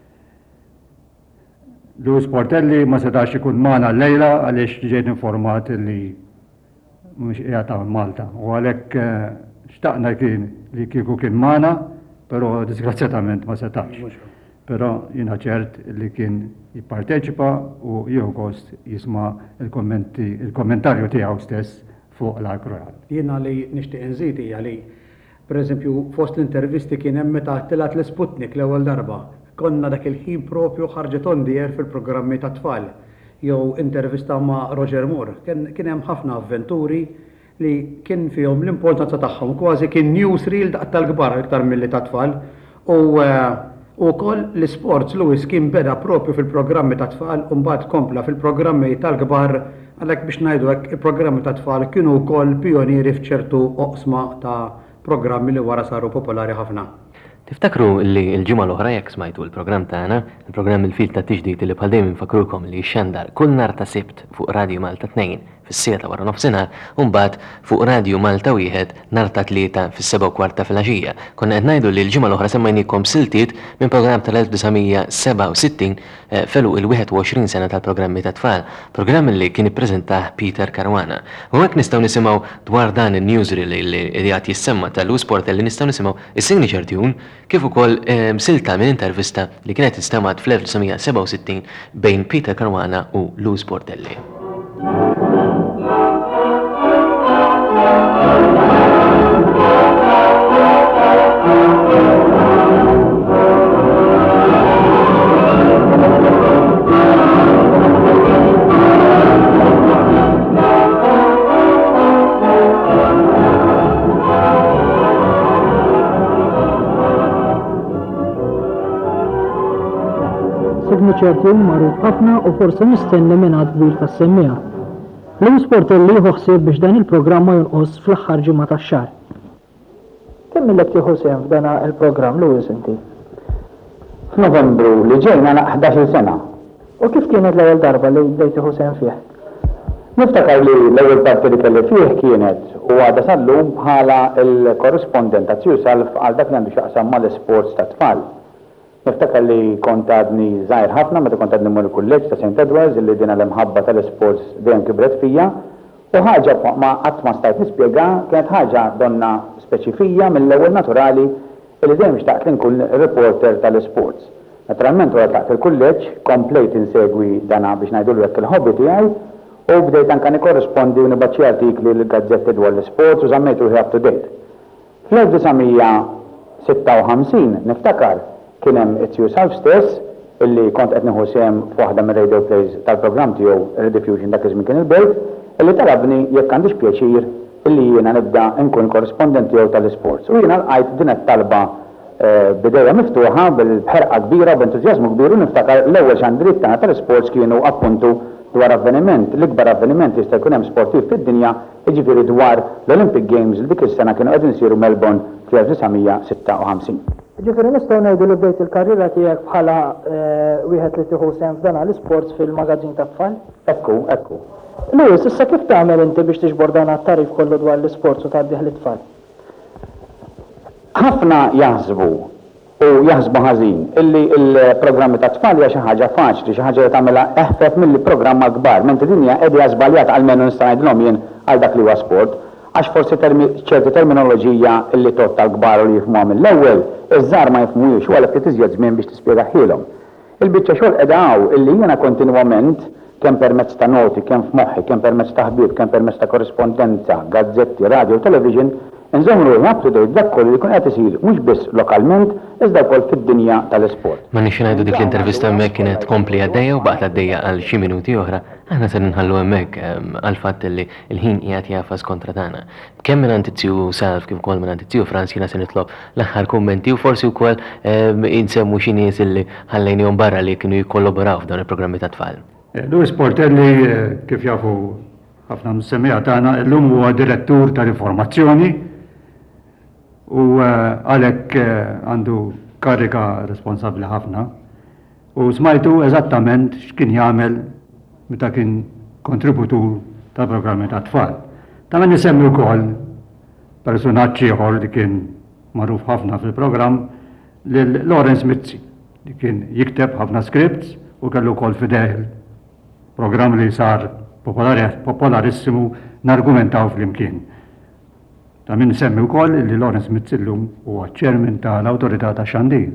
Lewis Portelli ma setax ikun magħna llejla għaliex ġejt informat li mhux qiegħed ta' Malta u għalhekk xtaqna kien li kieku kien magħna, però disgrazzjatament ma setax. Però jiena ċert li kien jipparteċipa u jieħu gost jisma' il-kommentarju tiegħu stess fuq l-Ark Royal. Jiena li nixtieq inżid hija li pereżempju fost l-intervisti kien hemm meta tilat l-Sputnik l-ewwel darba. Konna dak il-ħin propju ħarġet on the air fil-programmi ta' tfal. Jew intervista ma' Roger Moore. Kien hemm ħafna avventuri li kien fihom l-importanza tagħhom kważi kien newsreel tal-kbar iktar milli ta' tfal. U wkoll l-sports Lewis kien beda propju fil-programmi ta' tfal u mbagħad kompla fil-programmi tal-kbar għalhekk biex ngħidu hekk il-programmi ta' tfal kienu wkoll pionieri f'ċertu oqsma ta' programmi li wara saru popolari ħafna. Tiftakru li l-ġimgħa l-oħra jekk smajtu l-programm tagħna, il-programm il-fil ta' tiġdid li bħal dejjem infakrukom li xandar kull nhar ta' Sibt fuq Radio Malta 2 fis-sieta wara nofsinhar u mbagħad fuq Radio Malta wieħed nhar ta' tlieta fis-7:15 filgħaxija. Konna qed ngħidu li l-ġimgħa l-oħra semmejnikom siltiet minn programm tal-1967 felu il-21 sena tal-programmi ta' tfal, programm li kien ippreżentah Peter Caruana. U hekk nistgħu nisimgħu dwar dan il-newsreel li qiegħed jissemma tal-Lewis Portelli nistgħu nisimgħu is-signature tune kif ukoll silta minn intervista li kienet istemat fl-1967 bejn Peter Caruana u Lewis Portelli. Signature tune magħruf ħafna u forsi nistenni minn kbir tas-semmija. Lewis Portelli ħoħsib biex dan il-programm ma jonqos fl-aħħar ġimgħa tax-xahar. Kemm illek tieħu sehem f'dan il-programm Lewis inti? F'Novembru li ġejna na 11 sena. U kif kienet l-ewwel darba li bdejt tieħu sehem fih? Niftakar li l-ewwel parti li kelli fih kienet u għadha sallum bħala l-korrispondent ta' Tiju Self għal dak li għandu x'aqsam mal-isports ta' tfal. Niftakar li kont għadni żgħir ħafna meta kont għadni mmur il-kulleġġ ta' St. Edwards illi dina l-imħabba tal-isports dejjem kibret fija U ħaġa ma qatt ma stajt nispjega kienet ħaġa donna speċifija mill-ewwel naturali li dejjem xtaqt li nkun reporter tal-isports. Naturalment wara taqt il-kulleġġ komplejt insegwi dana biex ngħidulu hekk il-hobby tiegħi u bdejt anke nikkorrispondi u nibaċċi artikli lill-gazzetti dwar l-isports u żammejt ruħi up to date. Fl-1956 niftakar kien hemm it-Tju Salf stess illi kont qed nieħu sehem f'waħda mir-radio plays tal-programm tiegħu Rediffusion dak iż-żmien kien il-Belt, illi talabni jekk għandix pjaċir illi jiena nibda nkun korrispondent tiegħu tal-isports. U jiena lqajt din it-talba bidejja miftuħa bil-ħerqa kbira b'entużjażmu kbir u niftakar l-ewwel xandrit tagħna tal-isports kienu appuntu dwar avveniment, l-ikbar avveniment jista' jkun hemm sportiv fid-dinja, jiġifieri dwar l-Olympic Games li dik is-sena kienu qegħdin isiru Melbourne fl-1956. Ġifieri nistgħu ngħidu li bdejt il-karriera tiegħek bħala wieħed li tieħu sehem f'dan l-isports fil-magazzin tat-tfal? Ekku. Lewis, issa kif tagħmel inti biex tiġbor dan għat-tarif kollu dwar l-isports u tgħaddih lit-tfal? Ħafna jaħsbu u jaħsbu ħażin illi l-programmi ta' tfal hija xi ħaġa faċli, xi ħaġa li tagħmilha eħfef mill-programma kbar, mentre din hija qegħda żbaljata għalmenu nista' ngħidilhom jien għal dak li huwa sport, għax forsi ċerti terminoloġija illi totta l-kbar u li jifhmuha mill-ewwel, iż-żgħar ma jifhmuhiex u għalhekk tiżjed żmien biex tispjegaħilhom. Il-biċċa xogħol qiegħda hawn illi jiena kontinwament kemm permezz ta' noti, kemm f'moħħi, kemm permezz ta' ħbieb, kemm permezz ta' korrispondenza, gazzetti, radio u television, nżommu up to date dak kollu li jkun qed isir mhux biss lokalment, iżda wkoll fid-dinja tal-isport. Ma nixxi ngħidu dik l-intervista hemmhekk kienet tkompli għaddejja u baqgħet għaddejja għal xi minuti oħra, aħna se nħallu hemmhekk għal fatt li l-ħin qiegħed jafas kontra tagħna. Kemm minn Tju Salf kif ukoll minn Tju Franz jiena se nitlob l-aħħar kummenti u forsi wkoll insemmu xi nies illi ħallejnihom barra li kienu jikkollaboraw f'dawn il-programmi ta' tfal. Lewis Portelli kif jafu ħafna msemmija tagħna llum huwa direttur tal-informazzjoni u għalhekk għandu kariga responsabbli ħafna u smajtu eżattament x'kien jagħmel meta kien kontributur tal-programmi ta' tfal. Tamen nisemmi wkoll personaġġ ieħor li kien magħruf ħafna fil-programm lil Lawrence Mizzi li kien jikteb ħafna scripts u kellu wkoll fideh programm li sar popolarissimu nargumentaw fl-imkien. Ta' min semmi wkoll li Lawrence Mizzillum huwa ċermin tal-Awtorità ta' Xandir.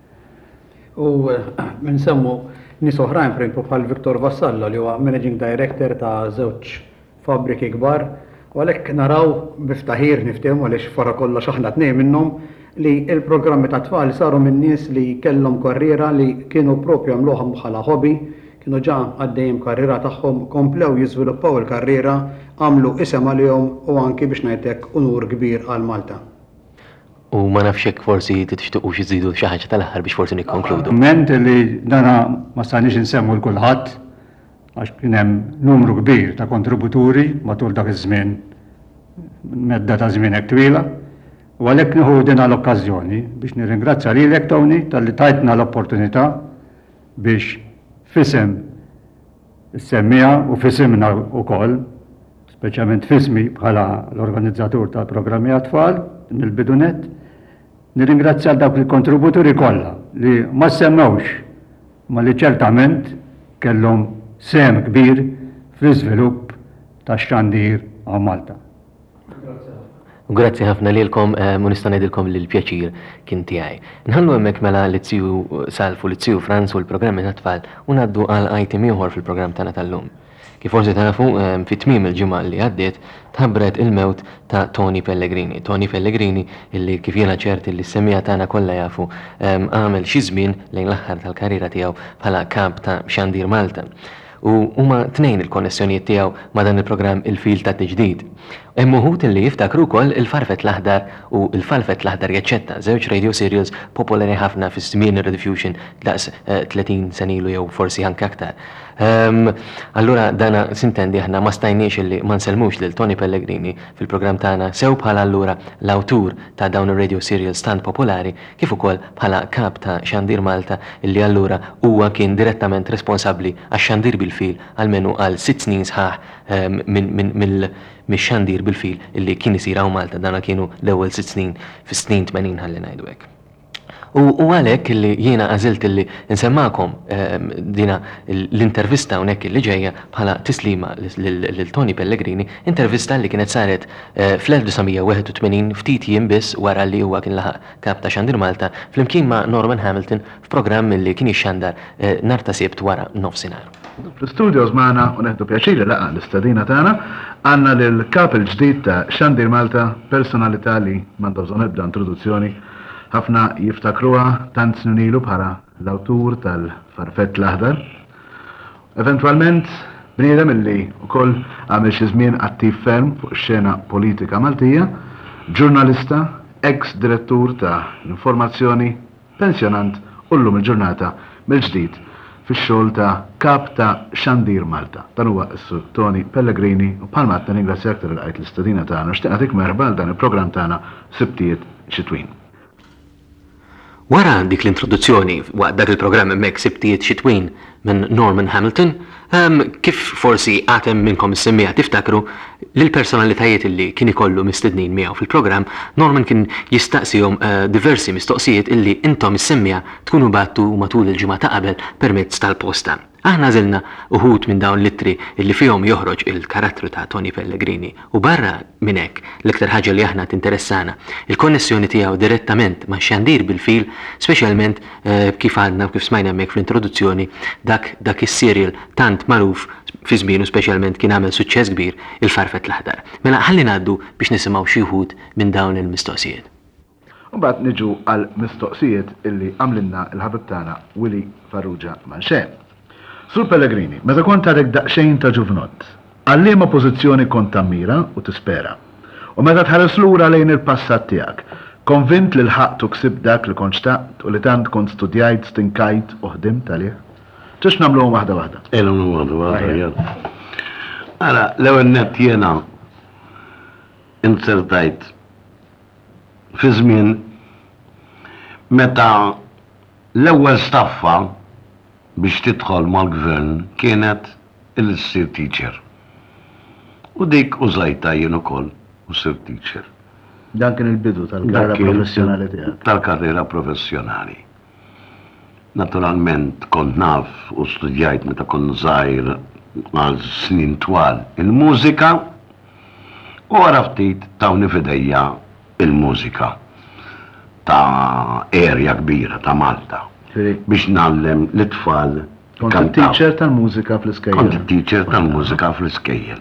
U minn semmu nies oħrajn bħal Viktor Vassalla li huwa Managing Director ta' żewġ fabbriki kbar u għalhekk naraw biftaħir niftehmu għaliex wara kollox aħna tnejn minnhom li l-programmi ta' tfal saru minn nies li kellhom karriera li kienu propju għamluhom bħala hobby, kienu ġa għaddejjem karriera tagħhom komplew jiżviluppaw il-karriera, għamlu isem għalihom u anki biex ngħidlek unur kbir għal Malta. U ma nafx hekk forsi tixtiequ iżidu xi ħaġa tal-aħħar biex forsi nikkonkludu. Ment li dana ma stanix insemmu l kulħadd għax kien hemm numru kbir ta' kontributuri matul dak iż-żmien medda ta' żmien hekk twila. U għalhekk nieħu din l-okkażjoni biex nirringrazzja lilek Tony talli tajtna l-opportunità biex fisem is-semmija u fisimna wkoll, speċjalment fismi bħala l-organizzatur tal-programmi għat-tfal mill-bidunet, nirringrazzja dawk il-kontributuri kollha li ma semmewx ma li ċertament kellhom sehem kbir fl-iżvilupp tax-xandir għal Malta. Grazzi ħafna lilkom, u nista' ngħidilkom li l-pjaċir kien tiegħi. Nħallu hemmhekk mela l-Tju Salf u l-Tju Franz u l-programmi ta' tfal u ngħaddu għal item ieħor fil-programm tagħna tal-lum. Kif forsi tafu fit-tmiem il-ġimgħa li għaddiet tħabbret il-mewt ta' Tony Pellegrini. Tony Pellegrini illi kif jiena ċerti li s-semmija tagħna kollha jafu għamel xi żmien lejn l-aħħar tal-karriera tiegħu bħala kap ta' Xandir Malta. U huma tnejn il-konnessjonijiet tiegħu ma' dan il-programm il-fil ta' tiġdid. Hemm uħud li jiftakru wkoll il-Farfet l-Aħdar u il-Falfet l-Aħdar jaċċetta, żewġ radio serials popolari ħafna fis-żmien ir-Rediffusion daqs 30 senilu jew forsi anke aktar. Allura dana sintendi aħna ma stajniex illi ma nsellmux lil Tony Pellegrini fil-programm tagħna sew bħala allura l-awtur ta' dawn ir-radio serials tant popolari kif ukoll bħala kap ta' Xandir Malta illi allura huwa kien direttament responsabbli għax-xandir bil-fil almenu għal 6 snin sħaħ mix-xandir bil-fil illi kien isir hawn Malta dana kienu l-ewwel 6 snin fis-snin 80 ħalli ngħidu hekk. U għalhekk li jiena għażilt li nsemmakom dina l-intervista hawnhekk li ġejja bħala tislima lil Tony Pellegrini, intervista li kienet saret fl-1981 ftit jiem biss wara li huwa kien laħaq kap ta' Xandir Malta flimkien ma' Norman Hamilton f'programm li kien jixxandar nhar ta' Sibt wara nofsinhar. Fl-studios maħna u neħdu pjaċiri laqa l-istadina tagħna għandna l-kap il-ġdid ta' Xandir Malta, personalità li m'għandha bżonn ebda introduzzjoni, ħafna jiftakruha tant snin ilu bħala l-awtur tal-Farfett l-Aħdar. Eventualment bniedem illi wkoll għamel xi żmien attiv ferm fuq ix-xena politika Maltija, ġurnalista, ex-direttur ta' l-informazzjoni, pensjonant u llum il-ġurnata mill-ġdid fix-xogħol ta' kap ta' Xandir Malta. Dan huwa s-Sur Tony Pellegrini u bħalma qed ningrazzjak tal-qajt l-istadina tagħna u xtieq merħba għal dan il-programm tagħna Sibtiet Xitwin. Wara dik l-introduzzjoni waqt dak il-programm hemmhekk Sibtiet Xitwin minn Norman Hamilton, kif forsi għatem minnkom is-semmija tiftakru l-personalitajiet illi kien ikollu mistednin miegħu fil-programm, Norman kien jistaqsihom diversi mistoqsijiet illi intom is-semmija tkunu battu matul il-ġimgħa ta' qabel permezz tal-posta. Aħna żilna uħud minn dawn l-ittri illi fihom joħroġ il-karattru ta' Tony Pellegrini u barra minn hekk l-iktar ħaġa li aħna tinteressana il-konnessjoni tiegħu direttament ma' Xandir bil-fil, speċjalment kif għadna kif smajna hemmhekk fl-introduzzjoni dak is-serial tant magħruf fi żmienu speċjalment kien għamel suċċess kbir il-Farfett l-Aħdar. Mela ħalli ngħaddu biex nisimgħu xi wħud minn dawn il-mistoqsijiet. U mbagħad niġu għal mistoqsijiet illi għamlilna il-ħabib tagħna Willy Farrugia Manxè. Sur Pellegrini, meta kont għadek daqsxejn ta' ġuvnot, għalliema pożizzjoni kont tammira u tispera. U meta tħares lura lejn il-passat tiegħek, konvint li l-ħaqtu ksib dak li kont xtaqt u li tant kont studjajt, stinkajt u ħdimt għalih. Tix nagħmluhom waħda waħda. waħda. Ara, l-ewwel nett jiena insertajt fi żmien meta l-ewwel staffa biex tidħol mal-gvern kienet il-sir teacher. U dik użajta jien ukoll u sir teacher. Dan kien il-bidu tal-karriera professjonali tiegħek. Tal-karriera professjonali. Naturalment kont naf u studjajt meta kont żgħir għal snin twal il-mużika u wara ftit tawni fidejja il-mużika ta' erja kbira ta' Malta. Biex nallem l-tfal. Kont il-teacher tal-mużika fl-iskejjel. Kont il-teacher tal-mużika fl-iskejjel.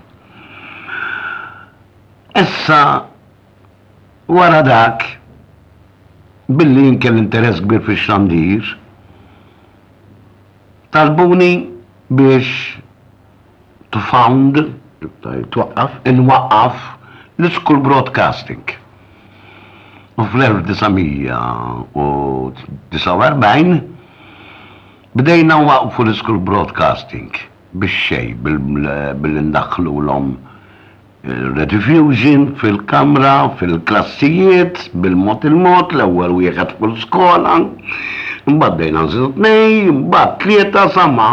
Issa, wara dak, billi jinkel interess kbir fi Xandir, talbuni biex nwaqqaf l-School Broadcasting. U fl-1949 bdejna waqfu l-School Broadcasting biex xej bil-indaxlu l-om rediffusion fil-kamra, fil-klassijiet, bil-mot il-mot, l-ewwel wieħed fil-skola, mbagħad dejna żiltnej, mbagħad tlieta sama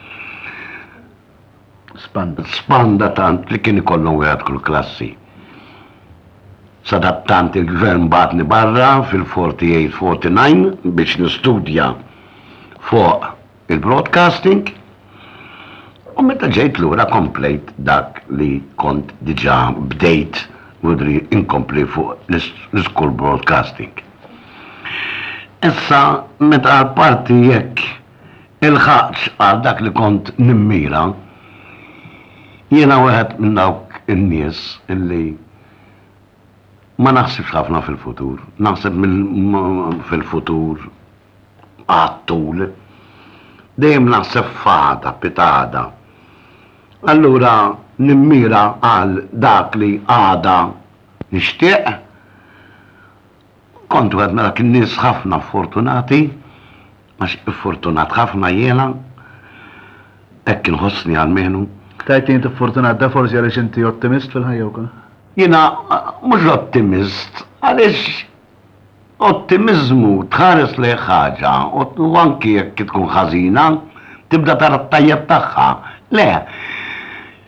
spanda tant li kien ikollhom wieħed kull klassi. Sadattant il-gvern batni barra fil-48-49 biex nistudja fuq il-broadcasting u meta ġejt lura komplejt dak li kont diġà bdejt udri inkompli fuq l-School Broadcasting. Issa meta għal-parti jekk il-ħaġ għal dak li kont nimmira jiena wieħed minn dawk in-nies illi ma naħsibx ħafna fil-futur, naħseb fil-futur għattul, dejjem naħseb fada, pitada. Allura nimmira għal dak li għada nixtieq, kontu għed mela kien nies ħafna fortunati, għax fortunat ħafna jiena, hekk inħossni għal-menu. Tajt inti fortunat da forsi għaliex inti ottimist fil-ħajja wkoll? Jina, mux ottimist, għalix ottimizmu tħares li ħaġa, u anki jekk tkun ħażina, tibda tara t-tajjeb tagħha. Le.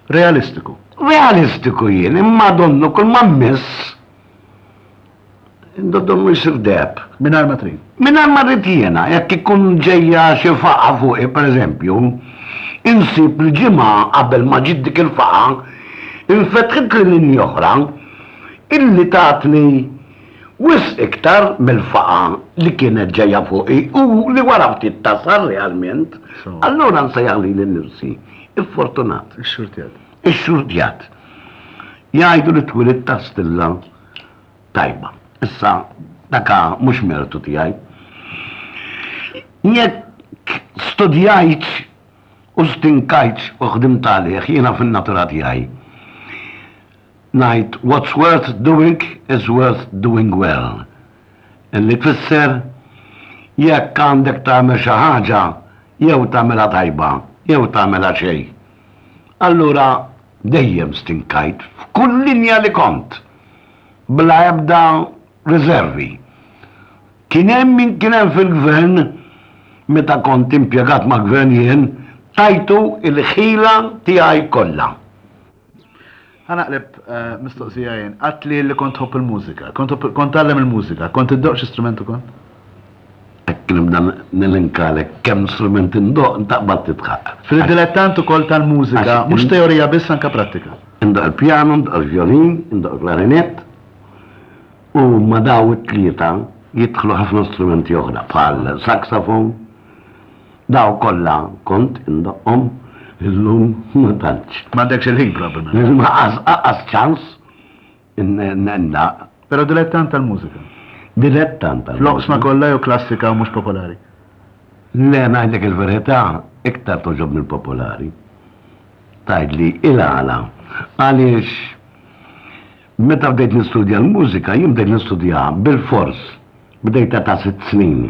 Realistiku. Realistiku jien, imma donnu kull ma miss Dodom jisir deb. Minar ma trid. Minar ma trid jiena, jekk ikun ġejja xi faqa fuqi, per eżempju, insib l-ġimgħa qabel ma ġid dik il-faqa, infetħit li linji oħra illi tatni wis iktar mill-faqa li kienet ġejja fuqi u li wara ftit tasal realment, allura nsejjaħ li l-nifsi, il-fortunat. Ix-xurtjat. Ix-xurtjat. Jgħidu li twilit ta' stilla tajba. Issa, daka mux mertu tijaj. Jekk studjajt u stinkajt u ħdimt għalih jiena fin-natura tijaj. Najt, what's worth doing is worth doing well. Illi tfisser, jekk għandek tagħmel xi ħaġa, jew tagħmelha tajba, jew tagħmelha xejn. Allura dejjem stinkajt f'kull linja li kont. Bla ebda riservi. Kien hemm fil-gvern, meta kont impjegat ma' gvern jien, tajtu il-ħila tiegħi kollha. Ħanaqleb mistoqsija jien, għatli li kont tħobb il-mużika, kont tallem il-mużika, kont iddoq x'istrument ukoll? Hekk nibda nilinkalek kemm strument indoq ntaqbad titħaq. Fil-dilettant ukoll tal-mużika, mhux teorija biss anke prattika. Indoq il-pjano, indoq il-violin, indoq il-klarinett, u ma daw it-tlieta jidħlu ħafna strumenti oħra bħal saxofon, daw kollha kont indoqhom illum ma tantx. M'għandekx il-ħin probabbilment. Ma qas ċans innaq. Però dilettant tal-mużika. Dilettant tal-mużika. Floqsma kollha jew klassika u mhux popolari. Le ngħidlek il-verità, iktar toġobni l-popolari. Tgħidli il-għala. Għaliex meta bdejt nistudja l-mużika, jien bdejt nistudja bil-fors, bdejt ta' 6 snin.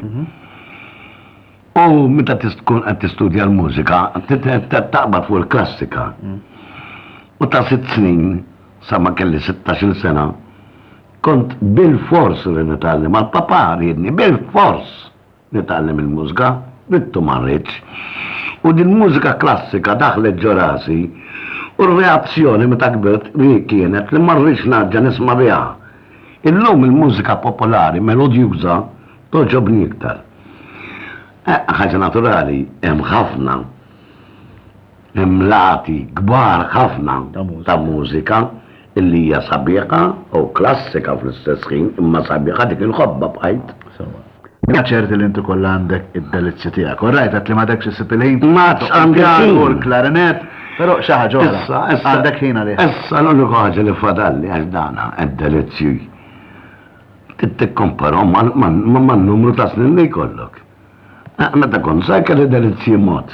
U meta tkun qed tistudja l-mużika, taqbad fuq il-klassika. U ta' 6 snin, sa ma kelli 16 sena, kont bil-fors li nitgħallem, għal-papa riedni, bil-fors nitgħallem il-mużika, rittu marriċ. U din mużika klassika daħlet ġorasi, u r-reazzjoni meta kbirt li kienet li marriċ naġġa nisma biha. Illum il-mużika popolari, melodjuża, toġobni iktar. Ħaġa naturali, hemm ħafna, hemm lati kbar ħafna ta' mużika illi hija sabiħa u klassika fl-istess ħin, imma sabiħa dik il-ħobba bħajt. ċerti li intu kollha għandek id-delizzja tiegħek. Orrajt għat li m'għandekx isib il-ħin. Għandek u l-klarinett, però xi ħaġa oħra. Għandek ħin għalih. Issa l-unika ħaġa li fadalli għax dana id-delizzju. Tikkomparom ma' numru ta' snin li jkollok. Meta kont sajka li delizzju mod.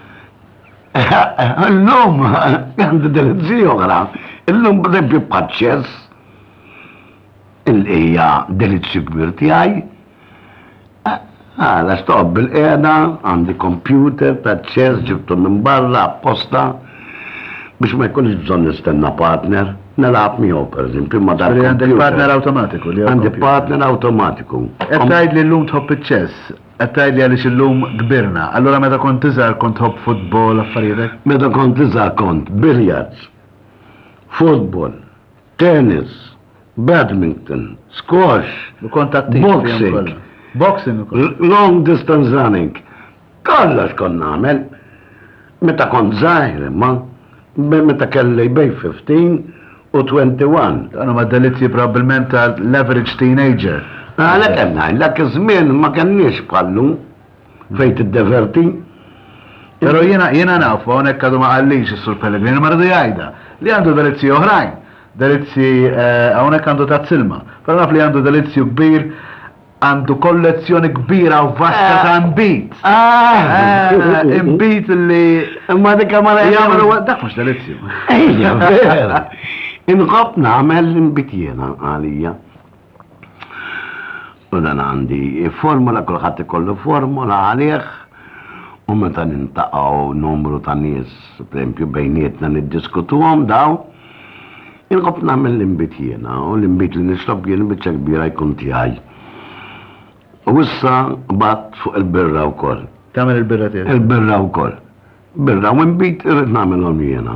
Illum għandi delizzju oħra. Illum b'dempju paċċess il-hija delizzju kbir tiegħi. Għala stoq bil-qeda, għandi computer, ta' ċess, ġibtu minn barra, apposta, biex ma jkunx bżon nistenna partner, nalab miegħu per eżempju, ma dar. Għandek partner automatiku li għandi partner automatiku. Qed li llum tħobb iċ-ċess, qed tgħidli għaliex illum kbirna, allura meta kont tiżgħar kont tħobb futbol affarijiet? Meta kont tiżgħar kont biljards, futbol, tennis, badminton, squash, boxing. Boxing ukoll. Long distance running. Kollox kon nagħmel. Meta kont żgħir imma meta kelli bej 15 u 21. Għanu ma delizzji probabbilment tal-average teenager. Għalhekk hemm ngħidlek iż-żmien ma kenniex bħallu fejn tiddeverti. Però jiena naf hawnhekk għadu ma qallix is-Sur Pellegrini ma rridu jgħidha li għandu delizzji oħrajn. Delizzji hawnhekk għandu ta' silma. Però naf li għandu delizzju kbir għandu kollezzjoni kbira u vasta ta' imbit. Imbit li... Ma dikka ma jgħamlu dak mux delizzju. Ejja, vera. Inħobb nagħmel imbit jiena għalija. U dan għandi formula, kulħadd ikollu formula għalih. U meta nintaqgħu numru ta' nies, per bejnietna niddiskutuhom daw. Inħobb nagħmel l-imbit jiena, u l-imbit li nixrob jien biċċa kbira jkun tiegħi. U issa bat fuq il-birra wkoll. Tagħmel il-birra tiegħek? Il-birra wkoll. Birra u imbit irid nagħmelhom jiena.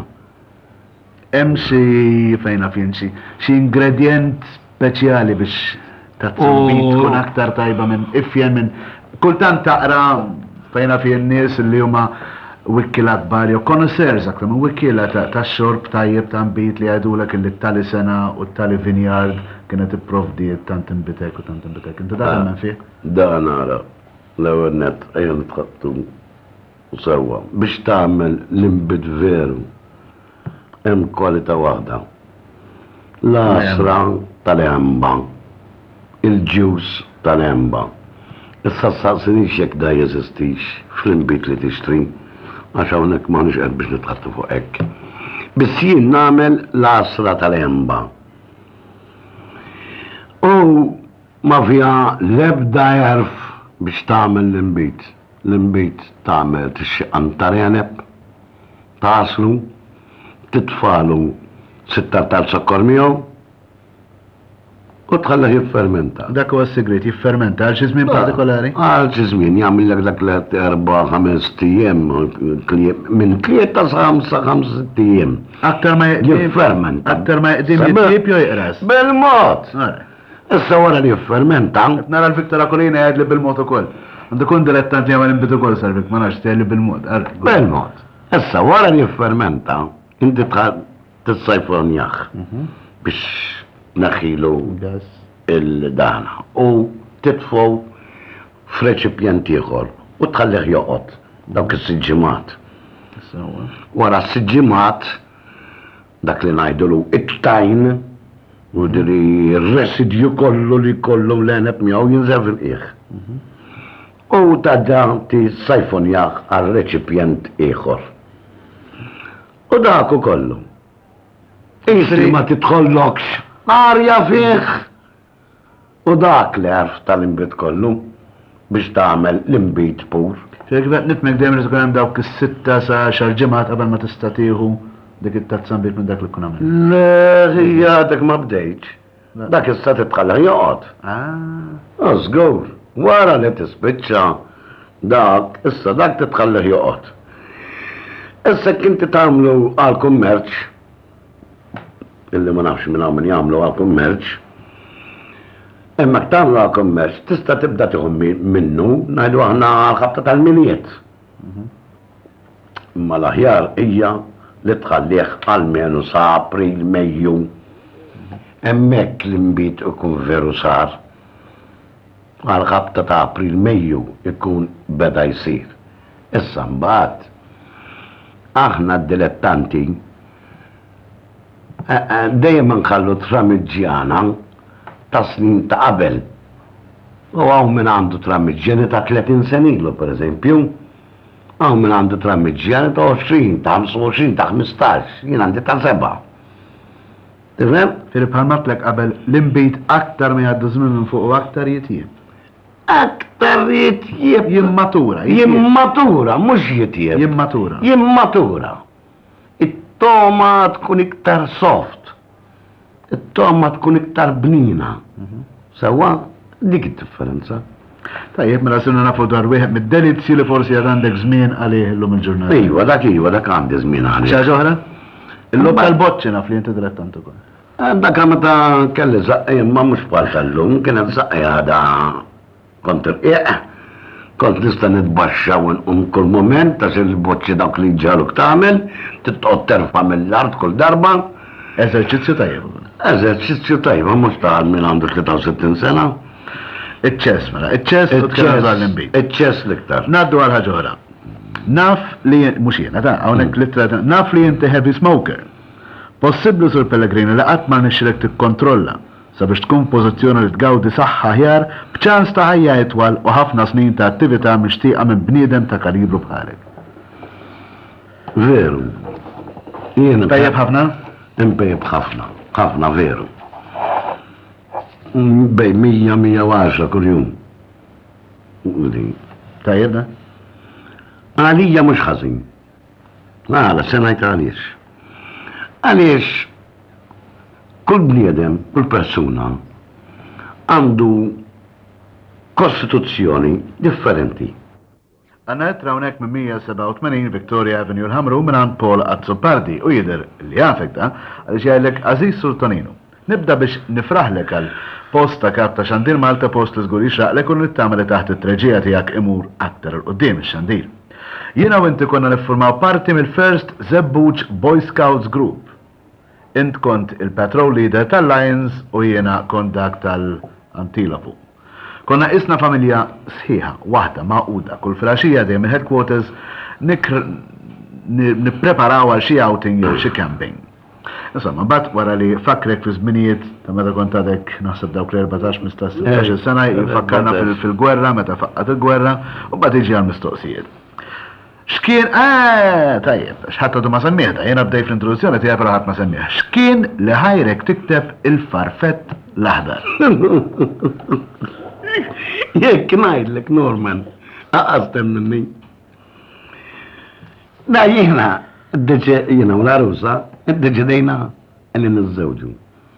Hemm xi fejn naf jien xi ingredient speċjali biex tazzambit tkun aktar tajba minn ifjen minn kultant taqra fejna fi n-nies li huma wikkila kbar jew connoisseurs aktar minn wikkila ta' xorb tajjeb ta' mbit li għajdulek li t-tali sena u t-tali vineyard kienet ipprovdi tant imbitek u tant imbitek. Inti daħal minn fih? Da nara, l-ewwel net ejja nitħattu sewwa biex tagħmel l-imbit veru hemm kwalità waħda. L-asra tal-emba, il-ġus tal-emba. Issa s-saqsinix jekk da jeżistix fl-imbit li tixtri, għax hawnhekk m'aħniex qed biex nitħattu fuq hekk. Biss jien nagħmel l-asra tal-emba. U ma fiha l-ebda jerf biex tagħmel l-imbit. L-imbit tagħmel tixxiqan tareneb, taslu, titfalu 6 tal-sokkor miegħu u tħallah jiffermenta. Dak huwa s-segret, jiffermenta għal xi żmien partikolari? Għal xi żmien jagħmilek dak l-4-5 ijiem minn 3 sa 5 ijiem. Aktar ma jiffermenta. Aktar ma jqdim jitjieb jew jiqras. Bil-mod. Issa wara li jiffermenta. Nara l-Viktor Akolina jgħidli bil-mod ukoll. Għandu kun dilettant li għamil imbit ukoll sarvik, ma nafx tgħidli bil-mod. Bil-mod. Issa wara li jiffermenta, inti tissajfonjah biex naħilu il-dana u titfow f'reċipjent ieħor u tħallih joqgħod dawk is-siġġimat. Wara s-siġġimat dak li ngħidulu it-tajn u diri r-residju kollu li kollu l-għeneb miegħu jinżel fil-qiegħ. U tadda tissajfonjah għal reċipjent ieħor. U dak kollu. Isri ma titħollokx arja fih. U dak li għarf tal-imbit kollu biex tagħmel l-imbit pur. Fekk nitmek dejjem li tkun hemm dawk is-6 sa xahar ġimgħat qabel ma tista' tieħu dik it-tazzambit minn dak li tkun għamel. Le, hija dak ma bdejtx. Dak issa titħallah joqgħod. Żgur, wara li tispiċċa dak, issa dak titħallah joqgħod. Issa kinti tagħmlu għal kummerċ illi ma nafx minn hawn min jagħmlu għal kummerċ. Imma tagħmlu għal kummerċ tista' tibda tieħu minnu ngħidu aħna ħabta tal-miliet. Imma l-aħjar hija li tħallih almenu sa April, Mejju. Hemmhekk l-imbit ikun veru sar. Għal ħabta ta' April, Mejju ikun beda jsir. Issa mbagħad aħna d-dilettanti dejjem nħallu tramiġġjana ta' snin ta' qabel. U għaw min għandu tramiġġjani ta' 30 senilu, per eżempju. Għaw min għandu tramiġġjani ta' 20, ta' 25, ta' 15, jien għandi ta' 7. Tifhem? Filip ħalmatlek qabel l-imbit aktar ma jgħaddu żmien minn fuq u aktar jitjieb. Aktar jitjieb. Jimmatura. Jimmatura, mhux jitjieb. Jimmatura. Jimmatura. It-toma tkun iktar soft. It-toma tkun iktar bnina. Sewa, dik id-differenza. Tajjeb, mela sinna nafu dwar wieħed mid-delizzi li forsi għad għandek żmien għalih illum il-ġurnata. Iva, dak għandi żmien għalih. Xi ħaġa oħra? Il-lob tal-boċċi naf li inti dilettant ukoll. Dak meta kelli zaqqija ma mhux bħal tal-lum, kienet zaqqija għada kont irqieq. Kont nista' nitbaxxa kull moment għax il-boċċi dawk li ġaluk tagħmel, titqgħod terfa' mill-art kull darba. Eżerċizzju tajjeb. Eżerċizzju tajjeb, mhux ta' min għandu 63 sena. Iċ-ċess mela, iċ-ċess u tkellem dwar-l-imbit. Iċ-ċess l-iktar. Ngħaddu għal ħaġa oħra. Naf li mhux jiena ta' hawnhekk littra naf li inti heavy smoker. Possibbli sur Pellegrini li qatt ma nixrek tikkontrolla sabiex tkun pożizzjoni li tgawdi saħħa aħjar b'ċans ta' ħajja itwal u ħafna snin ta' attività mixtieqa minn bniedem ta' kalibru bħalek. Veru. Jiena tajjeb ħafna? Impejjeb ħafna, ħafna veru. Bej 100-110 kuljum. Tajjeb da? Għalija mhux ħażin. Għala, se ngħid għaliex. Għaliex kull bniedem, kull persuna għandu kostituzzjoni differenti. Għanna jitrawnek minn 187 Victoria Avenue l-ħamru minn Paul Azzopardi u jider li għafek da għalix jgħajlek Aziz Sultaninu. Nibda biex nifraħlek għal post ta' kap ta' Xandir Malta, post li żgur jixraqlek u nittamel taħt it-treġija tiegħek imur aktar qudiem ix-Xandir. Jiena u inti konna niffurmaw parti mill-First Zebbuġ Boy Scouts Group. Int kont il-patrol leader tal-Lions u jiena kont dak tal-Antilopu. Konna isna familja sħiħa, waħda, maquda, kull flaxija dejjem il-headquarters nippreparaw għal xi outing jew xi camping. Insomma, bat wara li fakrek fi żminijiet ta' meta kont għadek naħseb dawk l-14-16 sena fakkarna fil-gwerra, meta faqqat il-gwerra, u bat iġi għal-mistoqsijiet. Xkien, tajjeb, xħatta ma semmiħda, jena bdej fl-introduzzjoni tiegħek però ħadd ma semmiħ. Xkien li ħajrek tikteb il-farfett l-aħdar? Jekk ngħidlek Norman, aqastem minni. Da jiena u l-arusa, id-deċidejna li niżżewġu.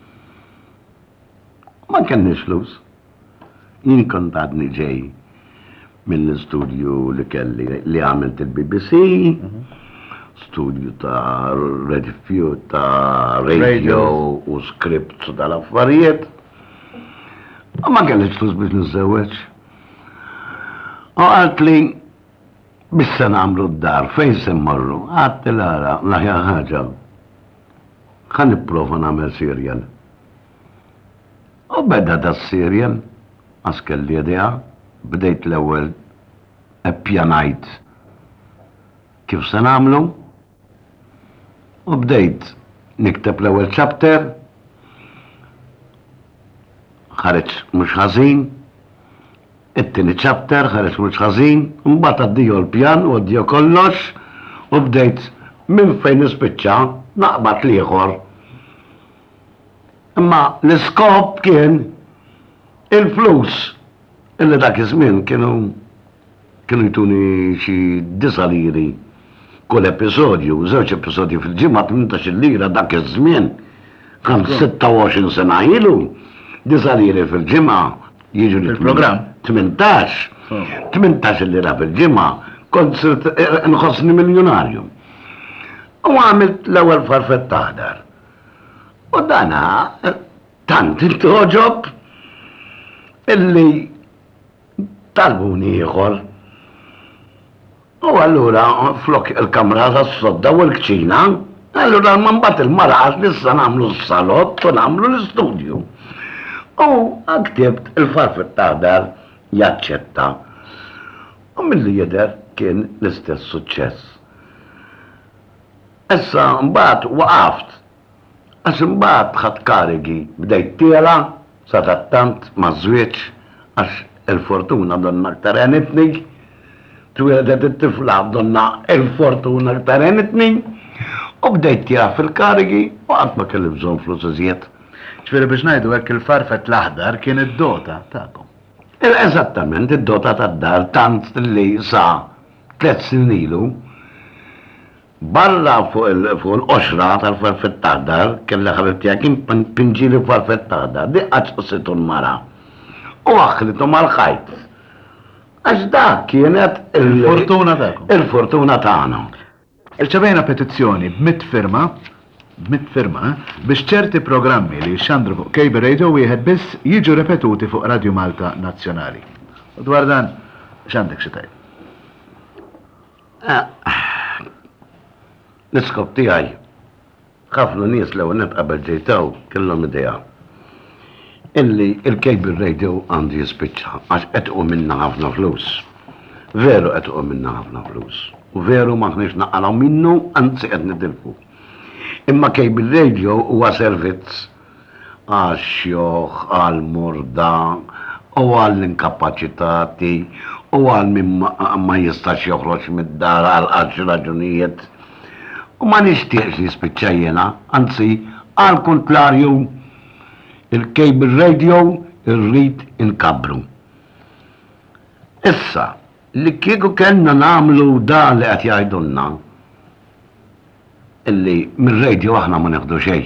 Ma kenniex flus. Jien kont għadni ġej mill-istudju li kelli li għamilt il-BBC, studju ta' review ta' radio u script tal-affarijiet. Ma kellix flus biex niżżewġ. U għalt li bissa nagħmlu d-dar fejn se mmorru, għadt l-ara l-aħja ħaġa. Ħan nipprova nagħmel serjal. U beda da s-serjal, għas kelli idea, bdejt l-ewwel appjanajt kif se nagħmlu u bdejt nikteb l-ewwel chapter, ħareġ mhux ħażin, it-tieni chapter ħareġ mhux ħażin, mbagħad għaddiju l-pjan u għaddiju kollox u bdejt minn fejn nispiċċa naqbad l-ieħor. Imma l-iskop kien il-flus illi dak iż-żmien kienu jtuni xi 9 liri kull episodju, żewġ episodju fil-ġimgħa 18 lira dak iż-żmien. Kan 26 sena ilu, 9 liri fil-ġimgħa jiġu il-programm 18 lira fil-ġimgħa, kont nħossni miljonarju. U għamilt l-ewwel farfett taħdar. U dana tant intoġob illi talbuni ieħor. U allura flok il-kamra tas-sodda u l-kċina, allura ma mbagħad il-maraq lissa nagħmlu s-salott u nagħmlu l-istudju. U ktibt il-farfett taħdar jaċċetta. U milli jidher kien l-istess suċċess. Issa mbagħad waqaft, għax mbagħad ħadd karigi bdejt tiela sa tattant ma' żwieġ għax il-fortuna donna aktar għenitni, twiledet it-tifla donna il-fortuna aktar għenitni, u bdejt tiela fil-karigi u għad ma kelli bżonn flus iżjed. ċveri biex ngħidu hekk il-farfett l-aħdar kien id-dota tagħkom. Eżattament, id-dota tad-dar tant li sa 3 snin ilu barra fuq il-qoxra tal-farfett taħdar, kella ħabibti għakim pinġili farfett taħdar, di għaċqsitu l-mara. U għaxlitu mal-ħajt. Għax dak kienet il-fortuna tagħkom. Il-fortuna tagħna. Irċevejna petizzjoni b'100 firma biex ċerti programmi li xandru fuq Cable Radio wieħed biss jiġu repetuti fuq Radio Malta Nazzjonali. U dwar dan x'għandek xi tgħid? L-iskop tiegħi ħafna nies l-ewwel qabel ġejtaw kellhom idea illi il-Cable Radio għandu jispiċċa għax qed minna ħafna flus. Veru qed minna ħafna flus. U veru maħniex naqalaw minnu anzi qed nitilfu. Imma Cable Radio huwa servizz għax-xjoħ, għal-morda, u għall-inkapaċitati, u għal min ma jistax joħroġ mid-dar għal raġunijiet. U ma nixtieqx jispiċċajjena, anzi għal-kontrarju il-Cable Radio irrid inkabru. Issa, li kieku kellna nagħmlu da li qed jgħidulna illi mir-radio aħna ma neħdu xejn.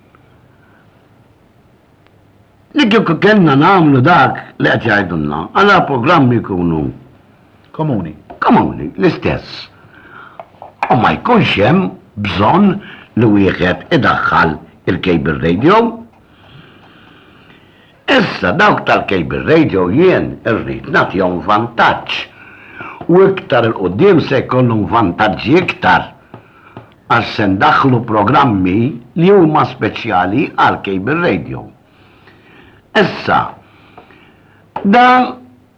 Li kieku kellna nagħmlu dak li qed jgħidulna, għala programmi jkunu komuni, l-istess. U ma jkunx hemm bżonn li wieħed idaħħal il-Cable Radio Issa dawk tal-Cable Radio jien irrid nagħtihom vantaġġ. U iktar il-qudiem se jkollhom vantaġġi iktar. Għax se ndaħħlu programmi li huma speċjali għal-Cable Radio. Issa, dan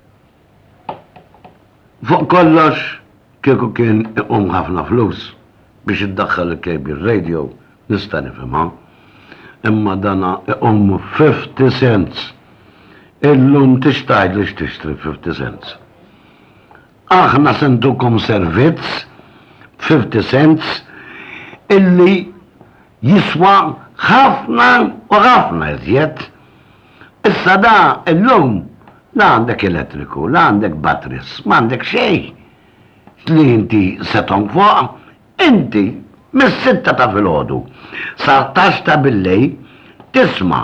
fuq kollox kieku kien ħafna flus biex iddaħħal il-Cable Radio nista' nifhimha. Imma dana 50 cents. Illum tixtajd li x'tixtri 50 cents. Aħna sendukom servizz 50 cents illi jiswa ħafna u ħafna iżjed. Issa da illum la għandek elettriku, la għandek batteries, ma għandek xejn. Li inti setom fuq, inti mis-sitta ta' filgħodu sa' 10 ta' billej tisma'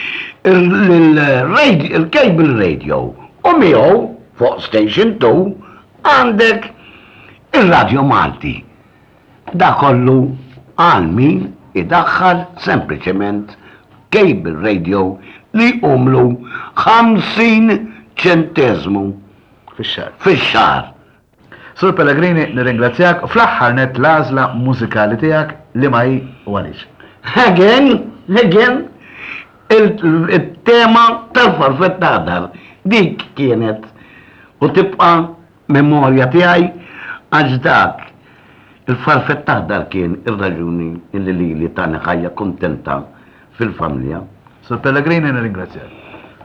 il-Cable Radio u miegħu fuq Station 2 għandek ir-Radio Malti. Da kollu għal min idaħħal sempliċement Cable Radio li umlu 50 ċentesmu fix-xahar. Sur Pellegrini, nirringrazzjak u fl-aħħar net l-għażla mużikali tiegħek li ma hi u għaliex. Again, il-tema tal-farfet taħdar dik kienet u tibqa' memorja tiegħi għax dak il-farfet taħdar kien ir-raġuni li tani ħajja kontenta fil-familja. Sur Pellegrini, nirringrazzjak.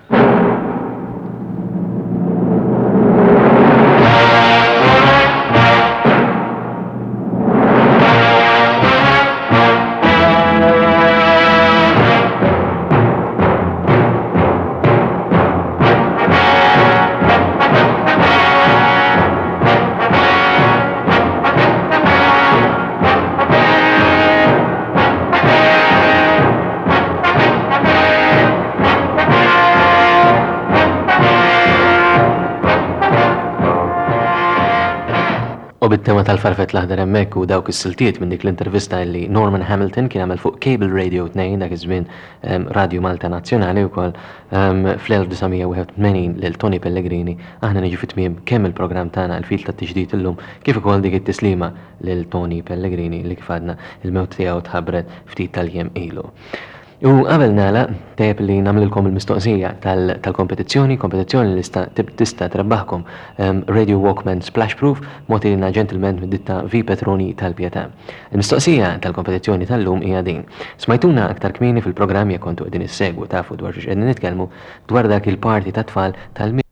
U bit-tema tal-farfet l-aħdar hemmhekk u dawk is-siltiet minn dik l-intervista li Norman Hamilton kien għamel fuq Cable Radio 2 dak iż-żmien Radio Malta Nazzjonali wkoll fl-1981 lil Tony Pellegrini aħna niġu fit-tmiem kemm il-programm tagħna l-fil tat-tiġdid illum kif ukoll dik it-tislima lil Tony Pellegrini li kif għadna il-mewt tiegħu tħabbret ftit tal-jiem ilu. U qabel nagħlaq tajjeb li nagħmlilkom il-mistoqsija tal-kompetizzjoni li tista' trebbaħkom Radio Walkman Splash Proof moti lilna ġentilment mid-ditta V Petroni tal-Pjetà. Il-mistoqsija tal-kompetizzjoni tal-lum hija din. Smajtuna aktar kmieni fil-programm jekk kontu qegħdin issegwu tafu dwar x'qegħdin nitkellmu dwar dak il-party tat-tfal tal